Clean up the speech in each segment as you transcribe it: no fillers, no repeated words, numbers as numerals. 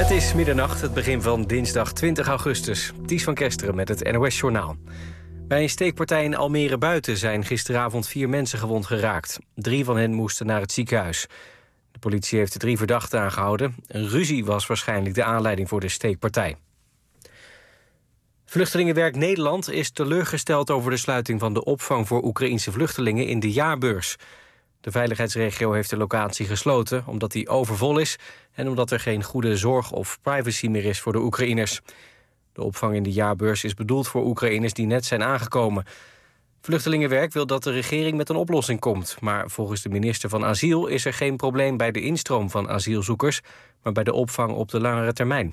Het is middernacht, het begin van dinsdag 20 augustus. Ties van Kesteren met het NOS-journaal. Bij een steekpartij in Almere Buiten zijn gisteravond 4 mensen gewond geraakt. 3 van hen moesten naar het ziekenhuis. De politie heeft de 3 verdachten aangehouden. Een ruzie was waarschijnlijk de aanleiding voor de steekpartij. Vluchtelingenwerk Nederland is teleurgesteld over de sluiting van de opvang voor Oekraïense vluchtelingen in de jaarbeurs. De veiligheidsregio heeft de locatie gesloten omdat die overvol is en omdat er geen goede zorg of privacy meer is voor de Oekraïners. De opvang in de jaarbeurs is bedoeld voor Oekraïners die net zijn aangekomen. Vluchtelingenwerk wil dat de regering met een oplossing komt, maar volgens de minister van Asiel is er geen probleem bij de instroom van asielzoekers, maar bij de opvang op de langere termijn.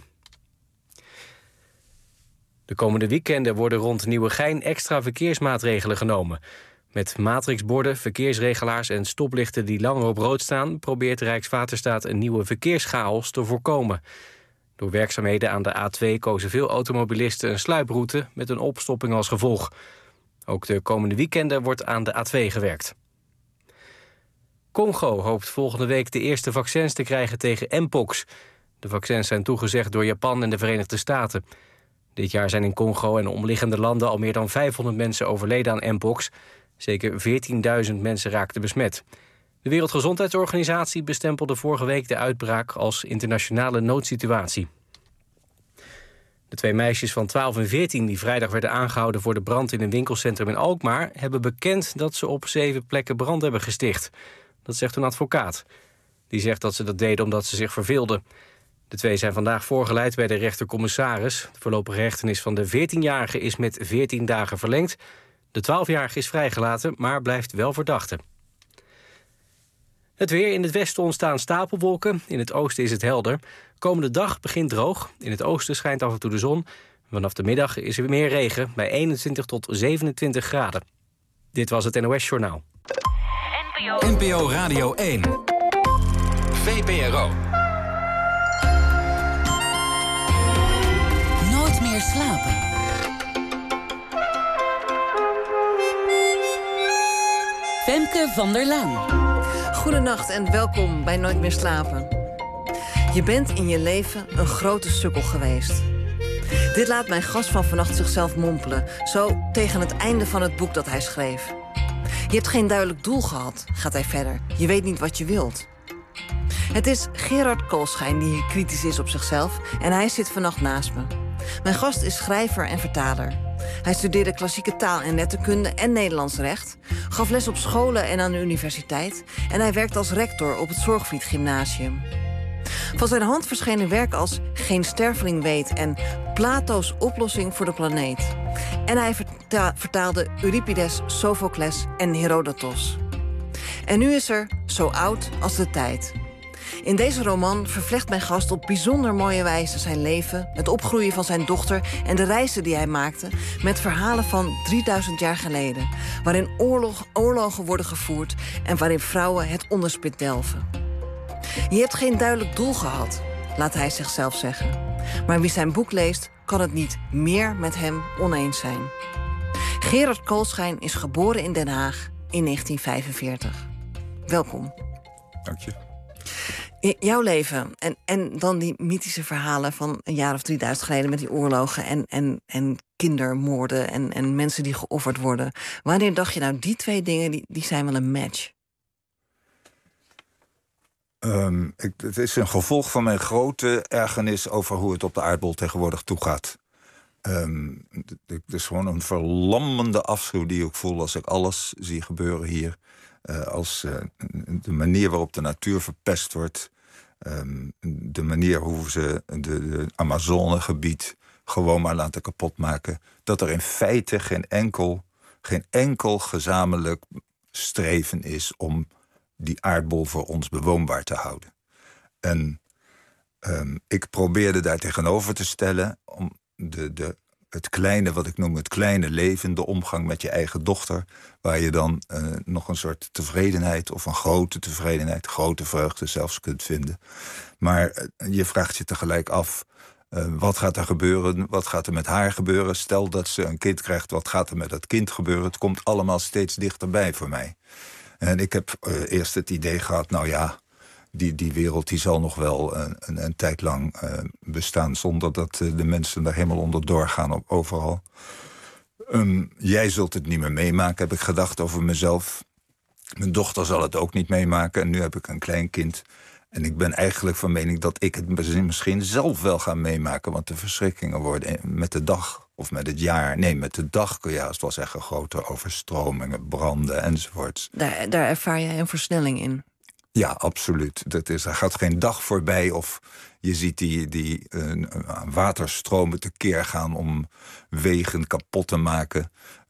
De komende weekenden worden rond Nieuwegein extra verkeersmaatregelen genomen. Met matrixborden, verkeersregelaars en stoplichten die langer op rood staan, probeert Rijkswaterstaat een nieuwe verkeerschaos te voorkomen. Door werkzaamheden aan de A2 kozen veel automobilisten een sluiproute met een opstopping als gevolg. Ook de komende weekenden wordt aan de A2 gewerkt. Congo hoopt volgende week de eerste vaccins te krijgen tegen Mpox. De vaccins zijn toegezegd door Japan en de Verenigde Staten. Dit jaar zijn in Congo en omliggende landen al meer dan 500 mensen overleden aan Mpox. Zeker 14.000 mensen raakten besmet. De Wereldgezondheidsorganisatie bestempelde vorige week de uitbraak als internationale noodsituatie. De 2 meisjes van 12 en 14 die vrijdag werden aangehouden voor de brand in een winkelcentrum in Alkmaar hebben bekend dat ze op 7 plekken brand hebben gesticht. Dat zegt een advocaat. Die zegt dat ze dat deden omdat ze zich verveelden. De 2 zijn vandaag voorgeleid bij de rechtercommissaris. De voorlopige hechtenis van de 14-jarige is met 14 dagen verlengd. De 12-jarige is vrijgelaten, maar blijft wel verdachte. Het weer. In het westen ontstaan stapelwolken. In het oosten is het helder. Komende dag begint droog. In het oosten schijnt af en toe de zon. Vanaf de middag is er meer regen bij 21 tot 27 graden. Dit was het NOS-journaal. NPO Radio 1. VPRO. Nooit meer slapen. Femke van der Laan. Goedenacht en welkom bij Nooit meer slapen. Je bent in je leven een grote sukkel geweest. Dit laat mijn gast van vannacht zichzelf mompelen, zo tegen het einde van het boek dat hij schreef. Je hebt geen duidelijk doel gehad, gaat hij verder. Je weet niet wat je wilt. Het is Gerard Koolschijn die kritisch is op zichzelf en hij zit vannacht naast me. Mijn gast is schrijver en vertaler. Hij studeerde klassieke taal en letterkunde en Nederlands recht, gaf les op scholen en aan de universiteit en hij werkt als rector op het Zorgvliet Gymnasium. Van zijn hand verschenen werken als Geen sterveling weet en Plato's oplossing voor de planeet. En hij vertaalde Euripides, Sophocles en Herodotos. En nu is er Zo oud als de tijd. In deze roman vervlecht mijn gast op bijzonder mooie wijze zijn leven, het opgroeien van zijn dochter en de reizen die hij maakte met verhalen van 3000 jaar geleden, waarin oorlogen worden gevoerd en waarin vrouwen het onderspit delven. Je hebt geen duidelijk doel gehad, laat hij zichzelf zeggen. Maar wie zijn boek leest, kan het niet meer met hem oneens zijn. Gerard Koolschijn is geboren in Den Haag in 1945. Welkom. Dank je. Jouw leven en dan die mythische verhalen van een jaar of 3000 geleden met die oorlogen en kindermoorden en mensen die geofferd worden. Wanneer dacht je nou, die 2 dingen die zijn wel een match? Het is een gevolg van mijn grote ergernis over hoe het op de aardbol tegenwoordig toegaat. Het is gewoon een verlammende afschuw die ik voel als ik alles zie gebeuren hier. Als de manier waarop de natuur verpest wordt. De manier hoe ze de Amazonegebied gewoon maar laten kapotmaken. Dat er in feite geen enkel gezamenlijk streven is om die aardbol voor ons bewoonbaar te houden. En ik probeerde daar tegenover te stellen om het kleine, wat ik noem het kleine leven, de omgang met je eigen dochter, waar je dan nog een soort tevredenheid of een grote tevredenheid, grote vreugde zelfs kunt vinden. Maar je vraagt je tegelijk af, wat gaat er gebeuren? Wat gaat er met haar gebeuren? Stel dat ze een kind krijgt, wat gaat er met dat kind gebeuren? Het komt allemaal steeds dichterbij voor mij. En ik heb eerst het idee gehad, nou ja, die wereld die zal nog wel een tijd lang bestaan, zonder dat de mensen er helemaal onder doorgaan overal. Jij zult het niet meer meemaken, heb ik gedacht over mezelf. Mijn dochter zal het ook niet meemaken. En nu heb ik een kleinkind. En ik ben eigenlijk van mening dat ik het misschien zelf wel ga meemaken. Want de verschrikkingen worden met de dag of met het jaar... Nee, met de dag kun je haast wel zeggen grote overstromingen, branden enzovoorts. Daar ervaar jij een versnelling in? Ja, absoluut. Er gaat geen dag voorbij of je ziet die waterstromen tekeer gaan om wegen kapot te maken.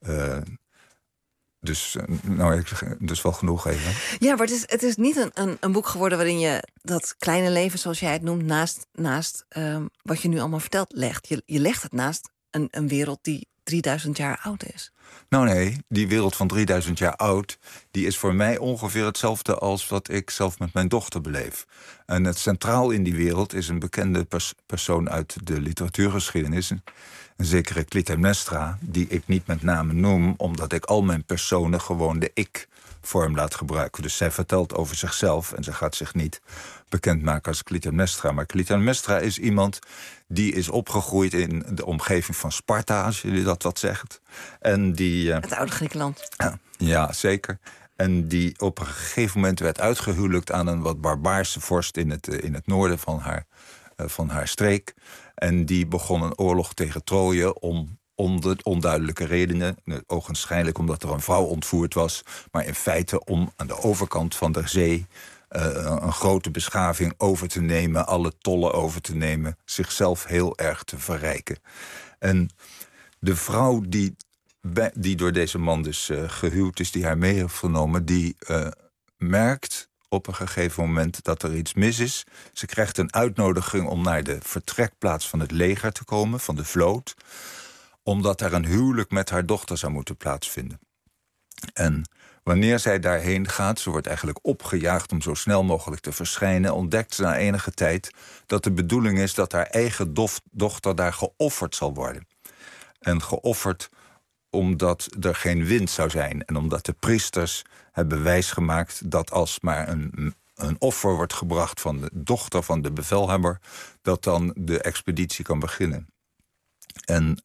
Dus wel genoeg even. Ja, maar het is niet een boek geworden waarin je dat kleine leven, zoals jij het noemt, naast wat je nu allemaal vertelt, legt. Je legt het naast een wereld die 3000 jaar oud is. Nou nee, die wereld van 3000 jaar oud, die is voor mij ongeveer hetzelfde als wat ik zelf met mijn dochter beleef. En het centraal in die wereld is een bekende persoon uit de literatuurgeschiedenis, een zekere Clytemnestra, die ik niet met name noem, omdat ik al mijn personen gewoon de ik-vorm laat gebruiken. Dus zij vertelt over zichzelf en ze gaat zich niet bekendmaken als Clytemnestra. Maar Clytemnestra is iemand die is opgegroeid in de omgeving van Sparta, als jullie dat wat zegt. En die, het oude Griekenland. Ja, zeker. En die op een gegeven moment werd uitgehuwelijkt aan een wat barbaarse vorst in het noorden van haar streek. En die begon een oorlog tegen Troje om onduidelijke redenen. Ogenschijnlijk omdat er een vrouw ontvoerd was. Maar in feite om aan de overkant van de zee een grote beschaving over te nemen. Alle tollen over te nemen. Zichzelf heel erg te verrijken. En de vrouw die door deze man dus gehuwd is, die haar mee heeft genomen, die merkt op een gegeven moment dat er iets mis is. Ze krijgt een uitnodiging om naar de vertrekplaats van het leger te komen, van de vloot, omdat er een huwelijk met haar dochter zou moeten plaatsvinden. En wanneer zij daarheen gaat, ze wordt eigenlijk opgejaagd om zo snel mogelijk te verschijnen, ontdekt ze na enige tijd dat de bedoeling is dat haar eigen dochter daar geofferd zal worden. En geofferd omdat er geen wind zou zijn. En omdat de priesters hebben wijsgemaakt dat als maar een offer wordt gebracht van de dochter van de bevelhebber, dat dan de expeditie kan beginnen. En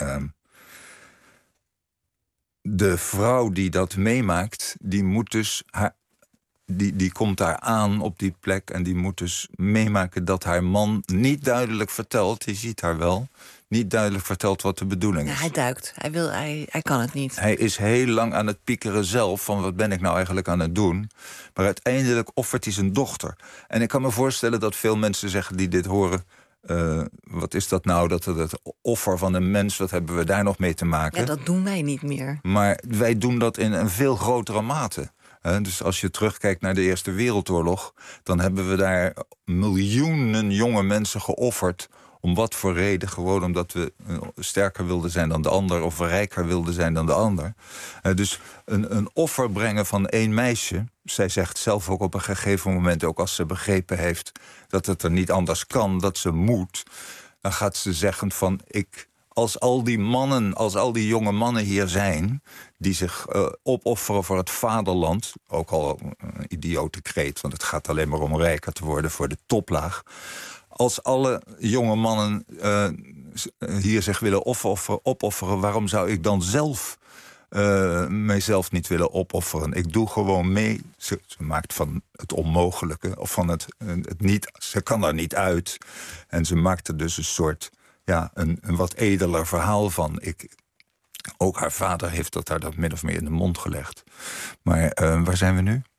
de vrouw die dat meemaakt, die moet dus die komt daar aan op die plek en die moet dus meemaken dat haar man niet duidelijk vertelt, je ziet haar wel, niet duidelijk vertelt wat de bedoeling is. Ja, hij duikt. Hij kan het niet. Hij is heel lang aan het piekeren zelf van wat ben ik nou eigenlijk aan het doen. Maar uiteindelijk offert hij zijn dochter. En ik kan me voorstellen dat veel mensen zeggen die dit horen, wat is dat nou, dat het offer van een mens, wat hebben we daar nog mee te maken? Ja, dat doen wij niet meer. Maar wij doen dat in een veel grotere mate. Dus als je terugkijkt naar de Eerste Wereldoorlog, dan hebben we daar miljoenen jonge mensen geofferd. Om wat voor reden? Gewoon omdat we sterker wilden zijn dan de ander, of rijker wilden zijn dan de ander. Dus een offer brengen van één meisje. Zij zegt zelf ook op een gegeven moment, ook als ze begrepen heeft dat het er niet anders kan, dat ze moet, dan gaat ze zeggen van als al die jonge mannen hier zijn die zich opofferen voor het vaderland, ook al een idiote kreet, want het gaat alleen maar om rijker te worden voor de toplaag. Als alle jonge mannen hier zich willen opofferen, waarom zou ik dan zelf mijzelf niet willen opofferen? Ik doe gewoon mee. Ze maakt van het onmogelijke, of van het niet, ze kan er niet uit. En ze maakt er dus een soort, een wat edeler verhaal van. Ook haar vader heeft haar dat min of meer in de mond gelegd. Maar waar zijn we nu?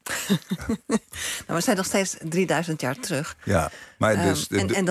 We zijn nog steeds 3000 jaar terug. Ja, maar en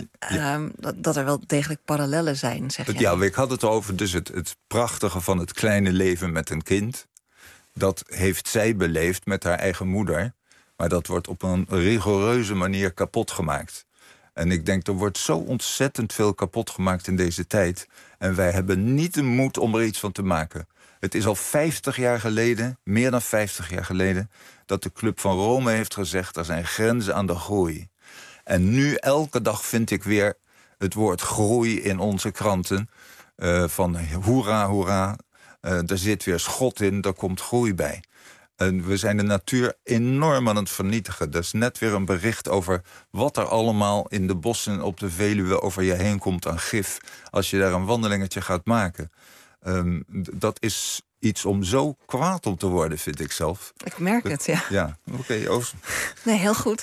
dat er wel degelijk parallellen zijn, zeg je. Ja, ik had het over dus het prachtige van het kleine leven met een kind. Dat heeft zij beleefd met haar eigen moeder. Maar dat wordt op een rigoureuze manier kapot gemaakt. En ik denk, er wordt zo ontzettend veel kapot gemaakt in deze tijd. En wij hebben niet de moed om er iets van te maken. Het is al 50 jaar geleden, meer dan 50 jaar geleden, dat de Club van Rome heeft gezegd, er zijn grenzen aan de groei. En nu elke dag vind ik weer het woord groei in onze kranten. Van hoera, hoera, er zit weer schot in, er komt groei bij. En we zijn de natuur enorm aan het vernietigen. Dat is net weer een bericht over wat er allemaal in de bossen op de Veluwe over je heen komt aan gif. Als je daar een wandelingetje gaat maken. Dat is iets om zo kwaad om te worden, vind ik zelf. Ik merk het, ja. Ja, oké, Oost. Nee, heel goed.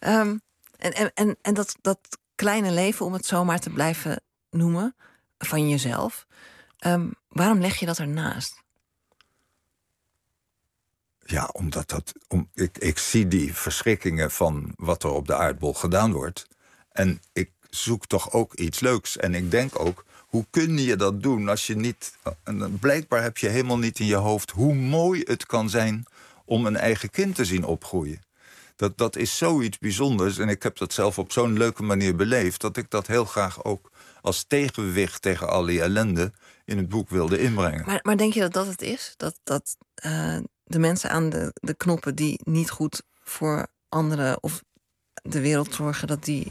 En dat kleine leven, om het zomaar te blijven noemen, van jezelf. Waarom leg je dat ernaast? Ja, omdat ik zie die verschrikkingen van wat er op de aardbol gedaan wordt. En ik zoek toch ook iets leuks. En ik denk ook, hoe kun je dat doen als je niet... Blijkbaar heb je helemaal niet in je hoofd hoe mooi het kan zijn om een eigen kind te zien opgroeien. Dat is zoiets bijzonders. En ik heb dat zelf op zo'n leuke manier beleefd, dat ik dat heel graag ook als tegenwicht tegen al die ellende in het boek wilde inbrengen. Maar denk je dat het is? Dat de mensen aan de knoppen die niet goed voor anderen of de wereld zorgen, dat die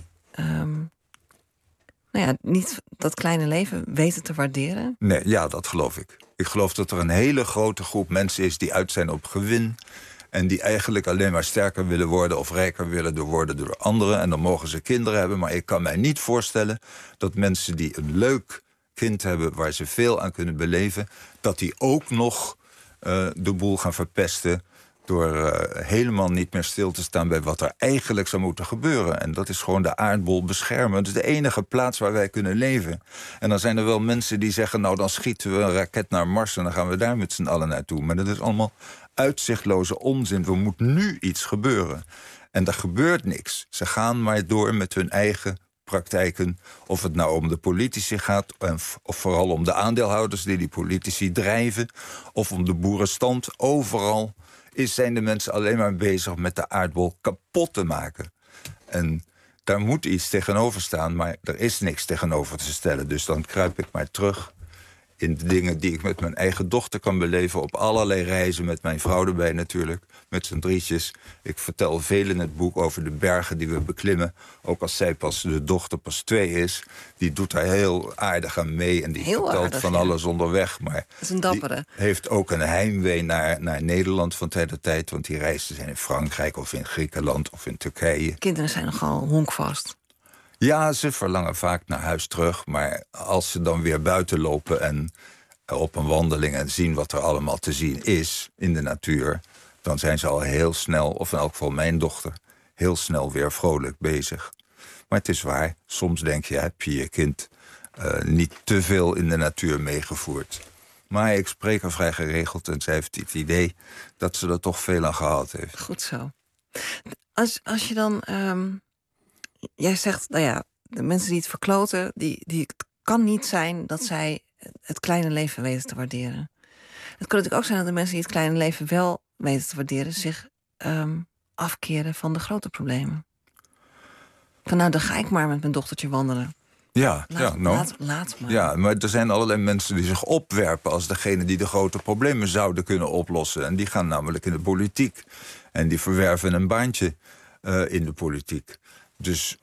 niet dat kleine leven weten te waarderen? Nee, ja, dat geloof ik. Ik geloof dat er een hele grote groep mensen is die uit zijn op gewin en die eigenlijk alleen maar sterker willen worden of rijker willen worden door anderen. En dan mogen ze kinderen hebben. Maar ik kan mij niet voorstellen dat mensen die een leuk kind hebben waar ze veel aan kunnen beleven, dat die ook nog de boel gaan verpesten door helemaal niet meer stil te staan bij wat er eigenlijk zou moeten gebeuren. En dat is gewoon de aardbol beschermen. Het is de enige plaats waar wij kunnen leven. En dan zijn er wel mensen die zeggen, nou dan schieten we een raket naar Mars en dan gaan we daar met z'n allen naartoe. Maar dat is allemaal uitzichtloze onzin. Er moet nu iets gebeuren. En er gebeurt niks. Ze gaan maar door met hun eigen praktijken. Of het nou om de politici gaat, of vooral om de aandeelhouders die politici drijven, of om de boerenstand. Overal zijn de mensen alleen maar bezig met de aardbol kapot te maken. En daar moet iets tegenover staan, maar er is niks tegenover te stellen. Dus dan kruip ik maar terug in de dingen die ik met mijn eigen dochter kan beleven, op allerlei reizen, met mijn vrouw erbij natuurlijk, met z'n drietjes. Ik vertel veel in het boek over de bergen die we beklimmen. Ook als de dochter pas 2 is. Die doet daar heel aardig aan mee en die heel vertelt aardig, van alles onderweg. Maar dat is een dappere. Die heeft ook een heimwee naar Nederland van tijd tot tijd, want die reizen zijn in Frankrijk of in Griekenland of in Turkije. Kinderen zijn nogal honkvast. Ja, ze verlangen vaak naar huis terug. Maar als ze dan weer buiten lopen en op een wandeling en zien wat er allemaal te zien is in de natuur, dan zijn ze al heel snel, of in elk geval mijn dochter, heel snel weer vrolijk bezig. Maar het is waar, soms denk je, heb je je kind niet te veel in de natuur meegevoerd. Maar ik spreek haar vrij geregeld en zij heeft het idee dat ze er toch veel aan gehad heeft. Goed zo. Als je dan... jij zegt, nou ja, de mensen die het verkloten, het kan niet zijn dat zij het kleine leven weten te waarderen. Het kan natuurlijk ook zijn dat de mensen die het kleine leven wel weten te waarderen zich afkeren van de grote problemen. Van nou, dan ga ik maar met mijn dochtertje wandelen. Laat maar. Ja, maar er zijn allerlei mensen die zich opwerpen als degene die de grote problemen zouden kunnen oplossen. En die gaan namelijk in de politiek. En die verwerven een baantje in de politiek. Dus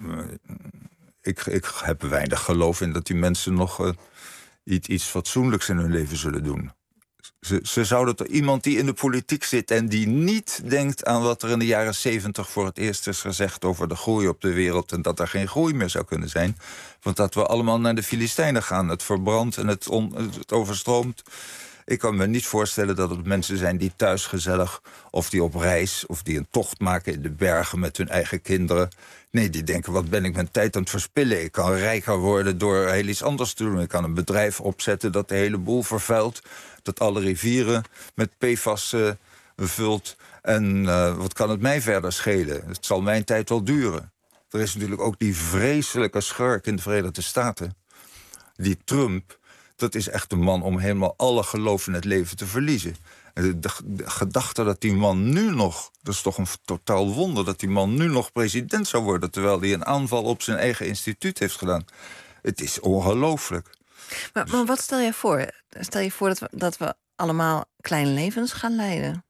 ik heb weinig geloof in dat die mensen nog iets fatsoenlijks in hun leven zullen doen. Ze zouden toch iemand die in de politiek zit en die niet denkt aan wat er in de jaren 70 voor het eerst is gezegd over de groei op de wereld en dat er geen groei meer zou kunnen zijn. Want dat we allemaal naar de Filistijnen gaan. Het verbrandt en het overstroomt. Ik kan me niet voorstellen dat het mensen zijn die thuis gezellig, of die op reis, of die een tocht maken in de bergen met hun eigen kinderen. Nee, die denken, wat ben ik mijn tijd aan het verspillen? Ik kan rijker worden door heel iets anders te doen. Ik kan een bedrijf opzetten dat de hele boel vervuilt, dat alle rivieren met PFAS vult. En wat kan het mij verder schelen? Het zal mijn tijd wel duren. Er is natuurlijk ook die vreselijke schurk in de Verenigde Staten, die Trump. Dat is echt een man om helemaal alle geloof in het leven te verliezen. De gedachte dat die man nu nog, dat is toch een totaal wonder, dat die man nu nog president zou worden, terwijl hij een aanval op zijn eigen instituut heeft gedaan. Het is ongelooflijk. Maar wat stel je voor? Stel je voor dat we allemaal kleine levens gaan leiden?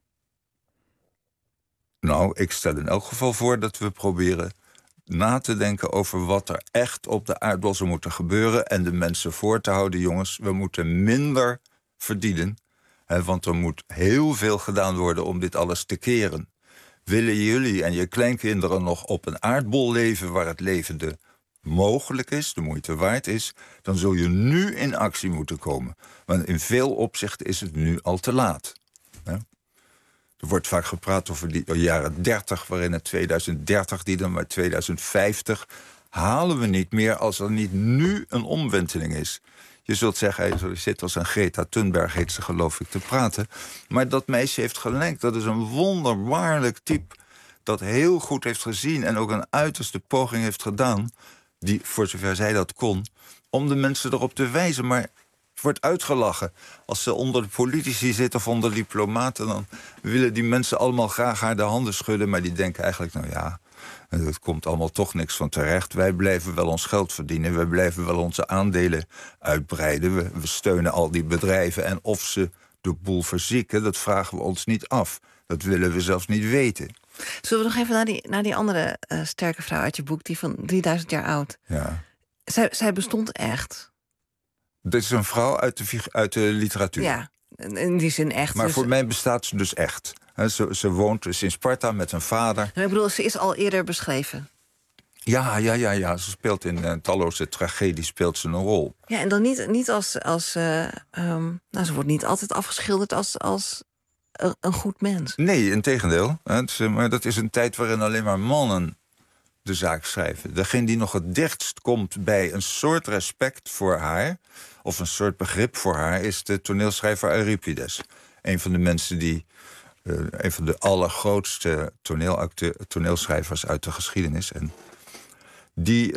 Nou, ik stel in elk geval voor dat we proberen na te denken over wat er echt op de aardbol zou moeten gebeuren en de mensen voor te houden, jongens, we moeten minder verdienen Want er moet heel veel gedaan worden om dit alles te keren. Willen jullie en je kleinkinderen nog op een aardbol leven waar het levende mogelijk is, de moeite waard is, dan zul je nu in actie moeten komen. Want in veel opzichten is het nu al te laat. Er wordt vaak gepraat over die jaren 30, waarin het 2030, die dan maar 2050... halen we niet meer als er niet nu een omwenteling is. Je zult zeggen, je zit als een Greta Thunberg, heet ze geloof ik, te praten. Maar dat meisje heeft gelijk. Dat is een wonderbaarlijk type dat heel goed heeft gezien en ook een uiterste poging heeft gedaan, die, voor zover zij dat kon, om de mensen erop te wijzen. Maar het wordt uitgelachen. Als ze onder de politici zitten of onder diplomaten, dan willen die mensen allemaal graag haar de handen schudden, maar die denken eigenlijk, nou ja, het komt allemaal toch niks van terecht. Wij blijven wel ons geld verdienen. Wij blijven wel onze aandelen uitbreiden. We steunen al die bedrijven. En of ze de boel verzieken, dat vragen we ons niet af. Dat willen we zelfs niet weten. Zullen we nog even naar die andere sterke vrouw uit je boek, die van 3000 jaar oud? Ja. Zij bestond echt. Dit is een vrouw uit de literatuur. Ja, in die zin echt. Maar dus voor mij bestaat ze dus echt. Ze woont dus in Sparta met een vader. Ik bedoel, ze is al eerder beschreven. Ja. Ze speelt in talloze tragedies speelt ze een rol. Ja, en dan niet als ze wordt niet altijd afgeschilderd als een goed mens. Nee, integendeel. Maar dat is een tijd waarin alleen maar mannen de zaak schrijven. Degene die nog het dichtst komt bij een soort respect voor haar, of een soort begrip voor haar, is de toneelschrijver Euripides. Een van de mensen die een van de allergrootste toneelschrijvers uit de geschiedenis. En die,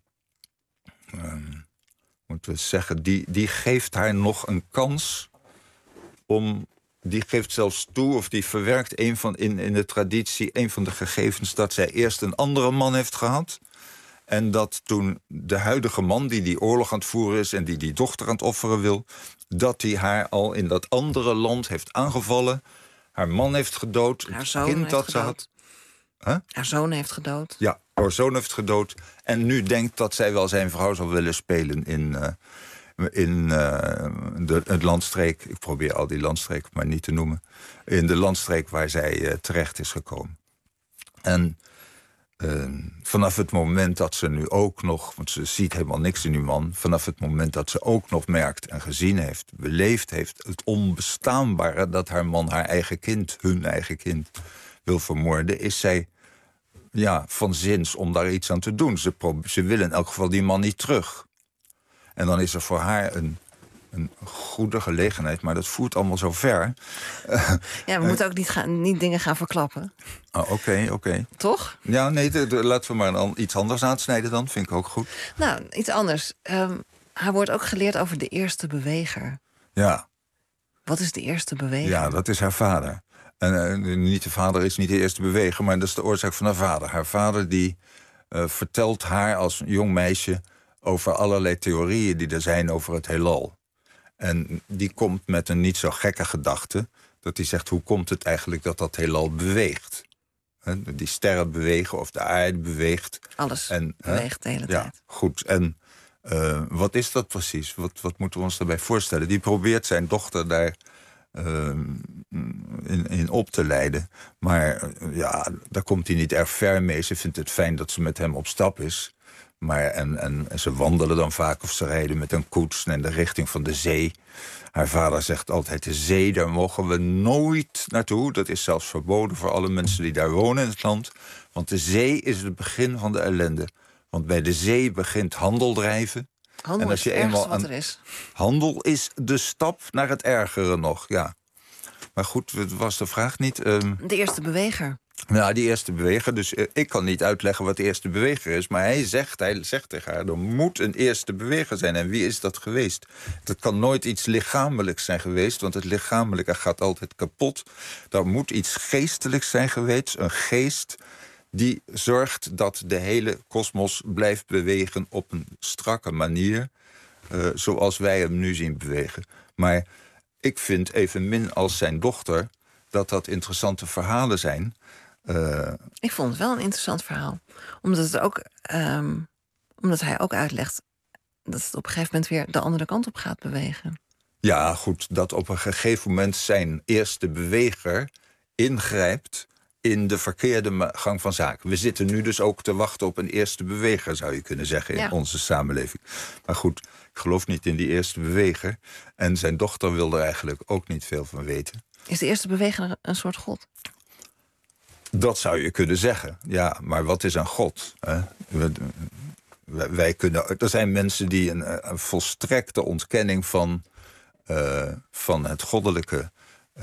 moeten we zeggen, die geeft haar nog een kans om. Die geeft zelfs toe, of die verwerkt in de traditie een van de gegevens dat zij eerst een andere man heeft gehad. En dat toen de huidige man die oorlog aan het voeren is en die dochter aan het offeren wil, dat hij haar al in dat andere land heeft aangevallen, haar man heeft gedood, Haar het zoon kind heeft dat ze gedood. had. Haar zoon heeft gedood. Ja, haar zoon heeft gedood. En nu denkt dat zij wel zijn vrouw zal willen spelen in het landstreek. Ik probeer al die landstreek maar niet te noemen. In de landstreek waar zij terecht is gekomen. En vanaf het moment dat ze nu ook nog, want ze ziet helemaal niks in die man, vanaf het moment dat ze ook nog merkt en gezien heeft, beleefd heeft, het onbestaanbare dat haar man haar eigen kind, hun eigen kind, wil vermoorden, is zij van zins om daar iets aan te doen. Ze wil in elk geval die man niet terug. En dan is er voor haar een goede gelegenheid, maar dat voert allemaal zo ver. Ja, we moeten ook niet dingen gaan verklappen. Oké. Toch? Ja, nee, laten we maar iets anders aansnijden dan. Vind ik ook goed. Nou, iets anders. Haar wordt ook geleerd over de eerste beweger. Ja. Wat is de eerste beweger? Ja, dat is haar vader. En niet de vader is niet de eerste beweger, maar dat is de oorzaak van haar vader. Haar vader die vertelt haar als een jong meisje over allerlei theorieën die er zijn over het heelal. En die komt met een niet zo gekke gedachte, dat hij zegt, hoe komt het eigenlijk dat heelal beweegt? Die sterren bewegen of de aarde beweegt. Alles beweegt de hele tijd. Ja, goed. En wat is dat precies? Wat moeten we ons daarbij voorstellen? Die probeert zijn dochter daar in op te leiden. Maar daar komt hij niet erg ver mee. Ze vindt het fijn dat ze met hem op stap is. Maar en ze wandelen dan vaak of ze rijden met een koets in de richting van de zee. Haar vader zegt altijd, de zee, daar mogen we nooit naartoe. Dat is zelfs verboden voor alle mensen die daar wonen in het land. Want de zee is het begin van de ellende. Want bij de zee begint handel drijven. Handel en als je eenmaal wat er is. Handel is de stap naar het ergere nog, ja. Maar goed, was de vraag niet. De eerste beweger. Nou, die eerste beweger. Dus ik kan niet uitleggen wat de eerste beweger is. Maar hij zegt tegen haar, er moet een eerste beweger zijn. En wie is dat geweest? Dat kan nooit iets lichamelijks zijn geweest. Want het lichamelijke gaat altijd kapot. Er moet iets geestelijks zijn geweest. Een geest die zorgt dat de hele kosmos blijft bewegen op een strakke manier. Zoals wij hem nu zien bewegen. Maar ik vind evenmin als zijn dochter dat interessante verhalen zijn. Ik vond het wel een interessant verhaal. Omdat hij ook uitlegt dat het op een gegeven moment weer de andere kant op gaat bewegen. Ja, goed, dat op een gegeven moment zijn eerste beweger ingrijpt in de verkeerde gang van zaken. We zitten nu dus ook te wachten op een eerste beweger, zou je kunnen zeggen, in onze samenleving. Maar goed, ik geloof niet in die eerste beweger. En zijn dochter wil er eigenlijk ook niet veel van weten. Is de eerste beweger een soort god? Dat zou je kunnen zeggen, ja. Maar wat is een god? Hè? Er zijn mensen die een volstrekte ontkenning van het goddelijke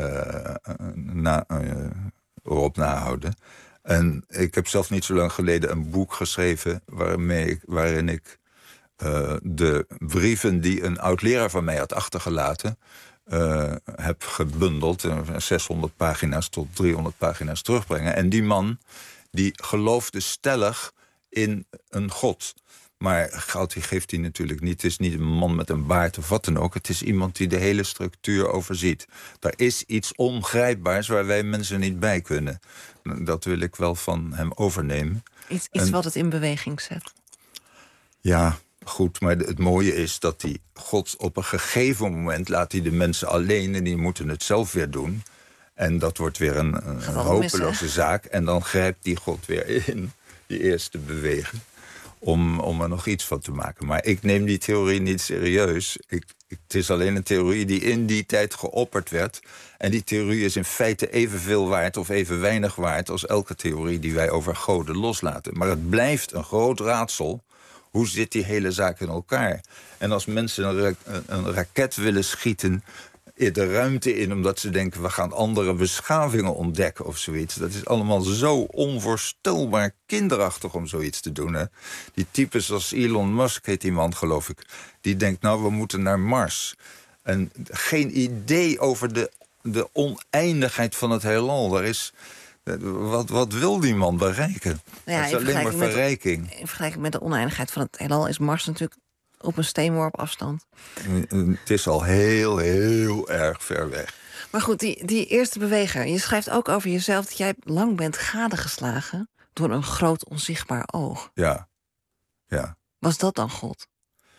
erop nahouden. En ik heb zelf niet zo lang geleden een boek geschreven waarin ik de brieven die een oud-leraar van mij had achtergelaten heb gebundeld. 600 pagina's tot 300 pagina's terugbrengen. En die man die geloofde stellig in een god. Maar goud die geeft hij natuurlijk niet. Het is niet een man met een baard of wat dan ook. Het is iemand die de hele structuur overziet. Er is iets ongrijpbaars waar wij mensen niet bij kunnen. Dat wil ik wel van hem overnemen. Iets wat het in beweging zet. Ja, goed, maar het mooie is dat die God op een gegeven moment laat hij de mensen alleen en die moeten het zelf weer doen. En dat wordt weer een hopeloze zaak. En dan grijpt die God weer in, die eerste beweging, om er nog iets van te maken. Maar ik neem die theorie niet serieus. Het is alleen een theorie die in die tijd geopperd werd. En die theorie is in feite evenveel waard of even weinig waard als elke theorie die wij over goden loslaten. Maar het blijft een groot raadsel. Hoe zit die hele zaak in elkaar? En als mensen een raket willen schieten de ruimte in, omdat ze denken, we gaan andere beschavingen ontdekken of zoiets. Dat is allemaal zo onvoorstelbaar kinderachtig om zoiets te doen. Hè? Die types als Elon Musk, heet die man, geloof ik, die denkt, nou, we moeten naar Mars. En geen idee over de oneindigheid van het heelal. Daar is, wat wil die man bereiken? Ja, dat is alleen maar verrijking. In vergelijking met de oneindigheid van het heelal is Mars natuurlijk op een steenworp afstand. Het is al heel, heel erg ver weg. Maar goed, die eerste beweger. Je schrijft ook over jezelf dat jij lang bent gadegeslagen door een groot onzichtbaar oog. Ja. Was dat dan God?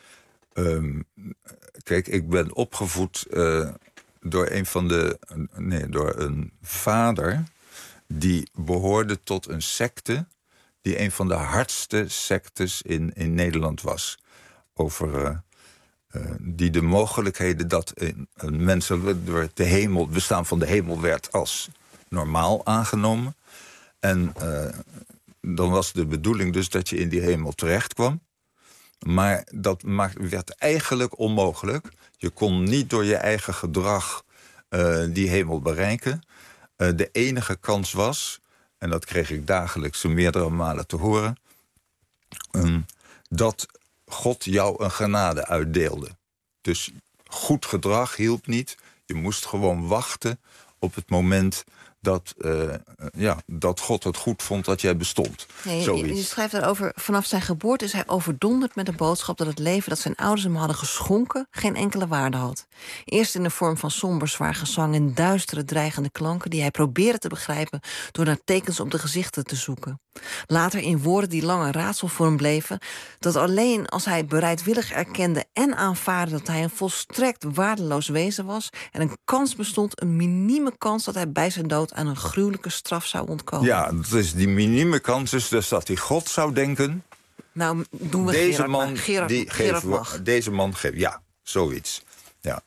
Kijk, ik ben opgevoed door een vader die behoorde tot een secte die een van de hardste sectes in Nederland was. Over die de mogelijkheden dat een mens het bestaan van de hemel werd als normaal aangenomen. En dan was de bedoeling dus dat je in die hemel terecht kwam. Maar dat werd eigenlijk onmogelijk. Je kon niet door je eigen gedrag die hemel bereiken. De enige kans was, en dat kreeg ik dagelijks meerdere malen te horen, dat God jou een genade uitdeelde. Dus goed gedrag hielp niet. Je moest gewoon wachten op het moment dat God het goed vond dat jij bestond. Je schrijft daarover, vanaf zijn geboorte is hij overdonderd met de boodschap dat het leven dat zijn ouders hem hadden geschonken geen enkele waarde had. Eerst in de vorm van somber zwaar gezang en duistere dreigende klanken die hij probeerde te begrijpen door naar tekens op de gezichten te zoeken. Later in woorden die lang een raadsel voor hem bleven, dat alleen als hij bereidwillig erkende en aanvaarde dat hij een volstrekt waardeloos wezen was en een kans bestond, een minieme kans dat hij bij zijn dood aan een gruwelijke straf zou ontkomen. Ja, dat is die minieme kans is dus dat hij God zou denken. Nou, doen we Deze man geeft, ja, zoiets. Ja.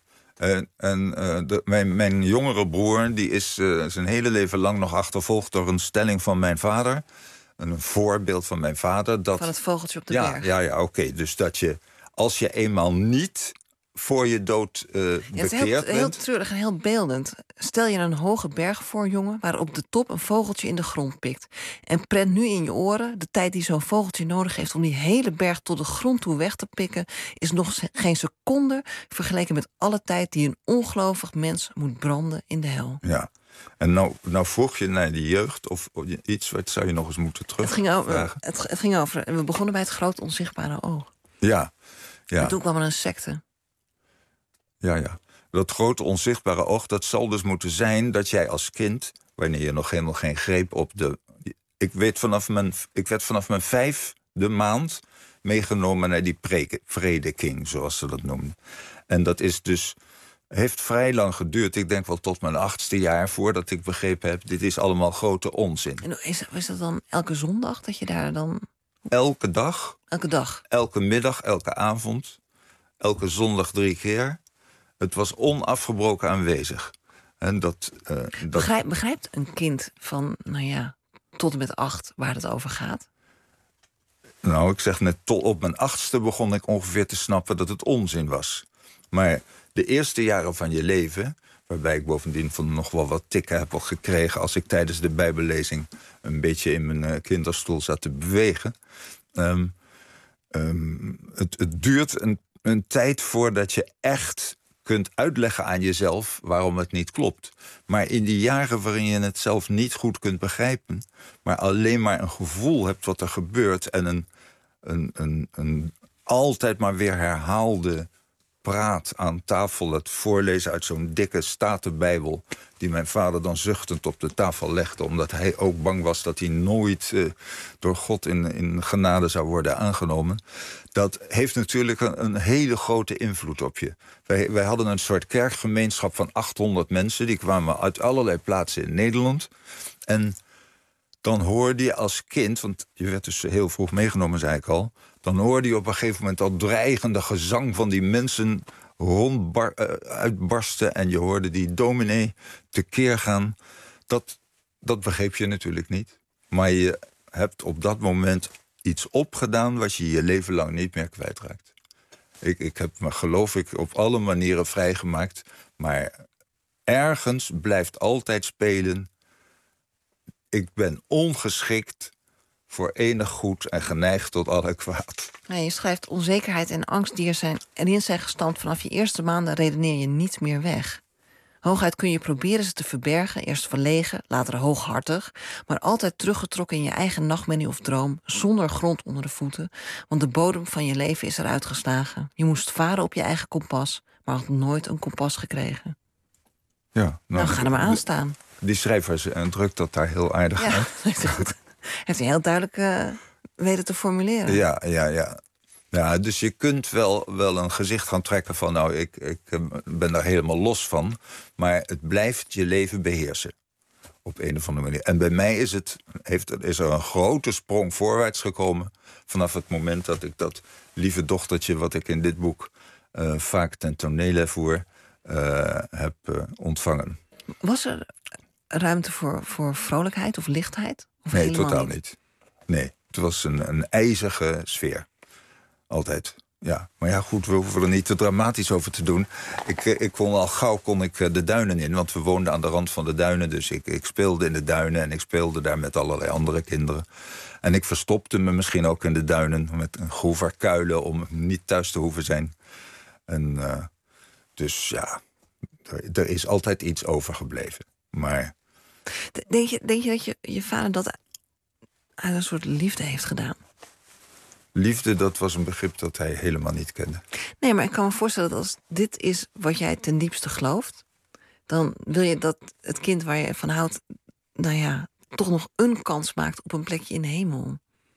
Mijn jongere broer die is zijn hele leven lang nog achtervolgd door een stelling van mijn vader. Een voorbeeld van mijn vader. Van het vogeltje op de berg. Ja, oké. Dus dat je, als je eenmaal niet voor je dood bekeerd bent. Heel treurig en heel beeldend. Stel je een hoge berg voor, jongen, waar op de top een vogeltje in de grond pikt. En prent nu in je oren, de tijd die zo'n vogeltje nodig heeft om die hele berg tot de grond toe weg te pikken, is nog geen seconde vergeleken met alle tijd die een ongelovig mens moet branden in de hel. Ja. En nou vroeg je naar die jeugd of iets, wat zou je nog eens moeten terugvragen? Het ging over, we begonnen bij het groot onzichtbare oog. Ja. En toen kwam er een secte. Ja. Dat grote onzichtbare oog, dat zal dus moeten zijn dat jij als kind, wanneer je nog helemaal geen greep op de... Ik werd vanaf mijn 5e maand meegenomen naar die prediking, zoals ze dat noemen. En dat is dus heeft vrij lang geduurd. Ik denk wel tot mijn 8e jaar voordat ik begrepen heb, dit is allemaal grote onzin. En is dat dan elke zondag dat je daar dan... Elke dag. Elke dag? Elke middag, elke avond. Elke zondag 3 keer. Het was onafgebroken aanwezig. En Begrijpt een kind van, tot en met 8 waar het over gaat? Nou, ik zeg net, tot op mijn 8e begon ik ongeveer te snappen dat het onzin was. Maar de eerste jaren van je leven, waarbij ik bovendien van nog wel wat tikken heb gekregen als ik tijdens de bijbellezing een beetje in mijn kinderstoel zat te bewegen. Het duurt een tijd voordat je echt kunt uitleggen aan jezelf waarom het niet klopt. Maar in die jaren waarin je het zelf niet goed kunt begrijpen, maar alleen maar een gevoel hebt wat er gebeurt en een altijd maar weer herhaalde praat aan tafel, het voorlezen uit zo'n dikke Statenbijbel die mijn vader dan zuchtend op de tafel legde, omdat hij ook bang was dat hij nooit door God in genade zou worden aangenomen. Dat heeft natuurlijk een hele grote invloed op je. Wij hadden een soort kerkgemeenschap van 800 mensen. Die kwamen uit allerlei plaatsen in Nederland. En dan hoorde je als kind, want je werd dus heel vroeg meegenomen, zei ik al, dan hoorde je op een gegeven moment al dreigende gezang van die mensen uitbarsten. En je hoorde die dominee tekeer gaan. Dat begreep je natuurlijk niet. Maar je hebt op dat moment iets opgedaan wat je je leven lang niet meer kwijtraakt. Ik heb me, geloof ik, op alle manieren vrijgemaakt. Maar ergens blijft altijd spelen: ik ben ongeschikt voor enig goed en geneigd tot alle kwaad. Ja, je schrijft: onzekerheid en angst die erin zijn gestampt vanaf je eerste maanden, redeneer je niet meer weg. Hooguit kun je proberen ze te verbergen, eerst verlegen, later hooghartig, maar altijd teruggetrokken in je eigen nachtmerrie of droom, zonder grond onder de voeten, want de bodem van je leven is eruit geslagen. Je moest varen op je eigen kompas, maar had nooit een kompas gekregen. Ja, nou ga er maar aan staan. Die schrijver drukt dat daar heel aardig uit. Heeft hij heel duidelijk weten te formuleren. Ja, dus je kunt wel een gezicht gaan trekken van, nou, ik ben daar helemaal los van. Maar het blijft je leven beheersen. Op een of andere manier. En bij mij is er een grote sprong voorwaarts gekomen vanaf het moment dat ik dat lieve dochtertje, wat ik in dit boek vaak ten tonele voer, heb ontvangen. Was er ruimte voor vrolijkheid of lichtheid? Of nee, totaal niet. Nee, het was een ijzige sfeer. Altijd, ja. Maar ja, goed, we hoeven er niet te dramatisch over te doen. Ik kon al gauw de duinen in, want we woonden aan de rand van de duinen. Dus ik speelde in de duinen en ik speelde daar met allerlei andere kinderen. En ik verstopte me misschien ook in de duinen met een groeverkuilen om niet thuis te hoeven zijn. En dus ja, er is altijd iets overgebleven. Maar Denk je dat je vader dat uit een soort liefde heeft gedaan? Liefde, dat was een begrip dat hij helemaal niet kende. Nee, maar ik kan me voorstellen dat als dit is wat jij ten diepste gelooft, dan wil je dat het kind waar je van houdt, toch nog een kans maakt op een plekje in de hemel.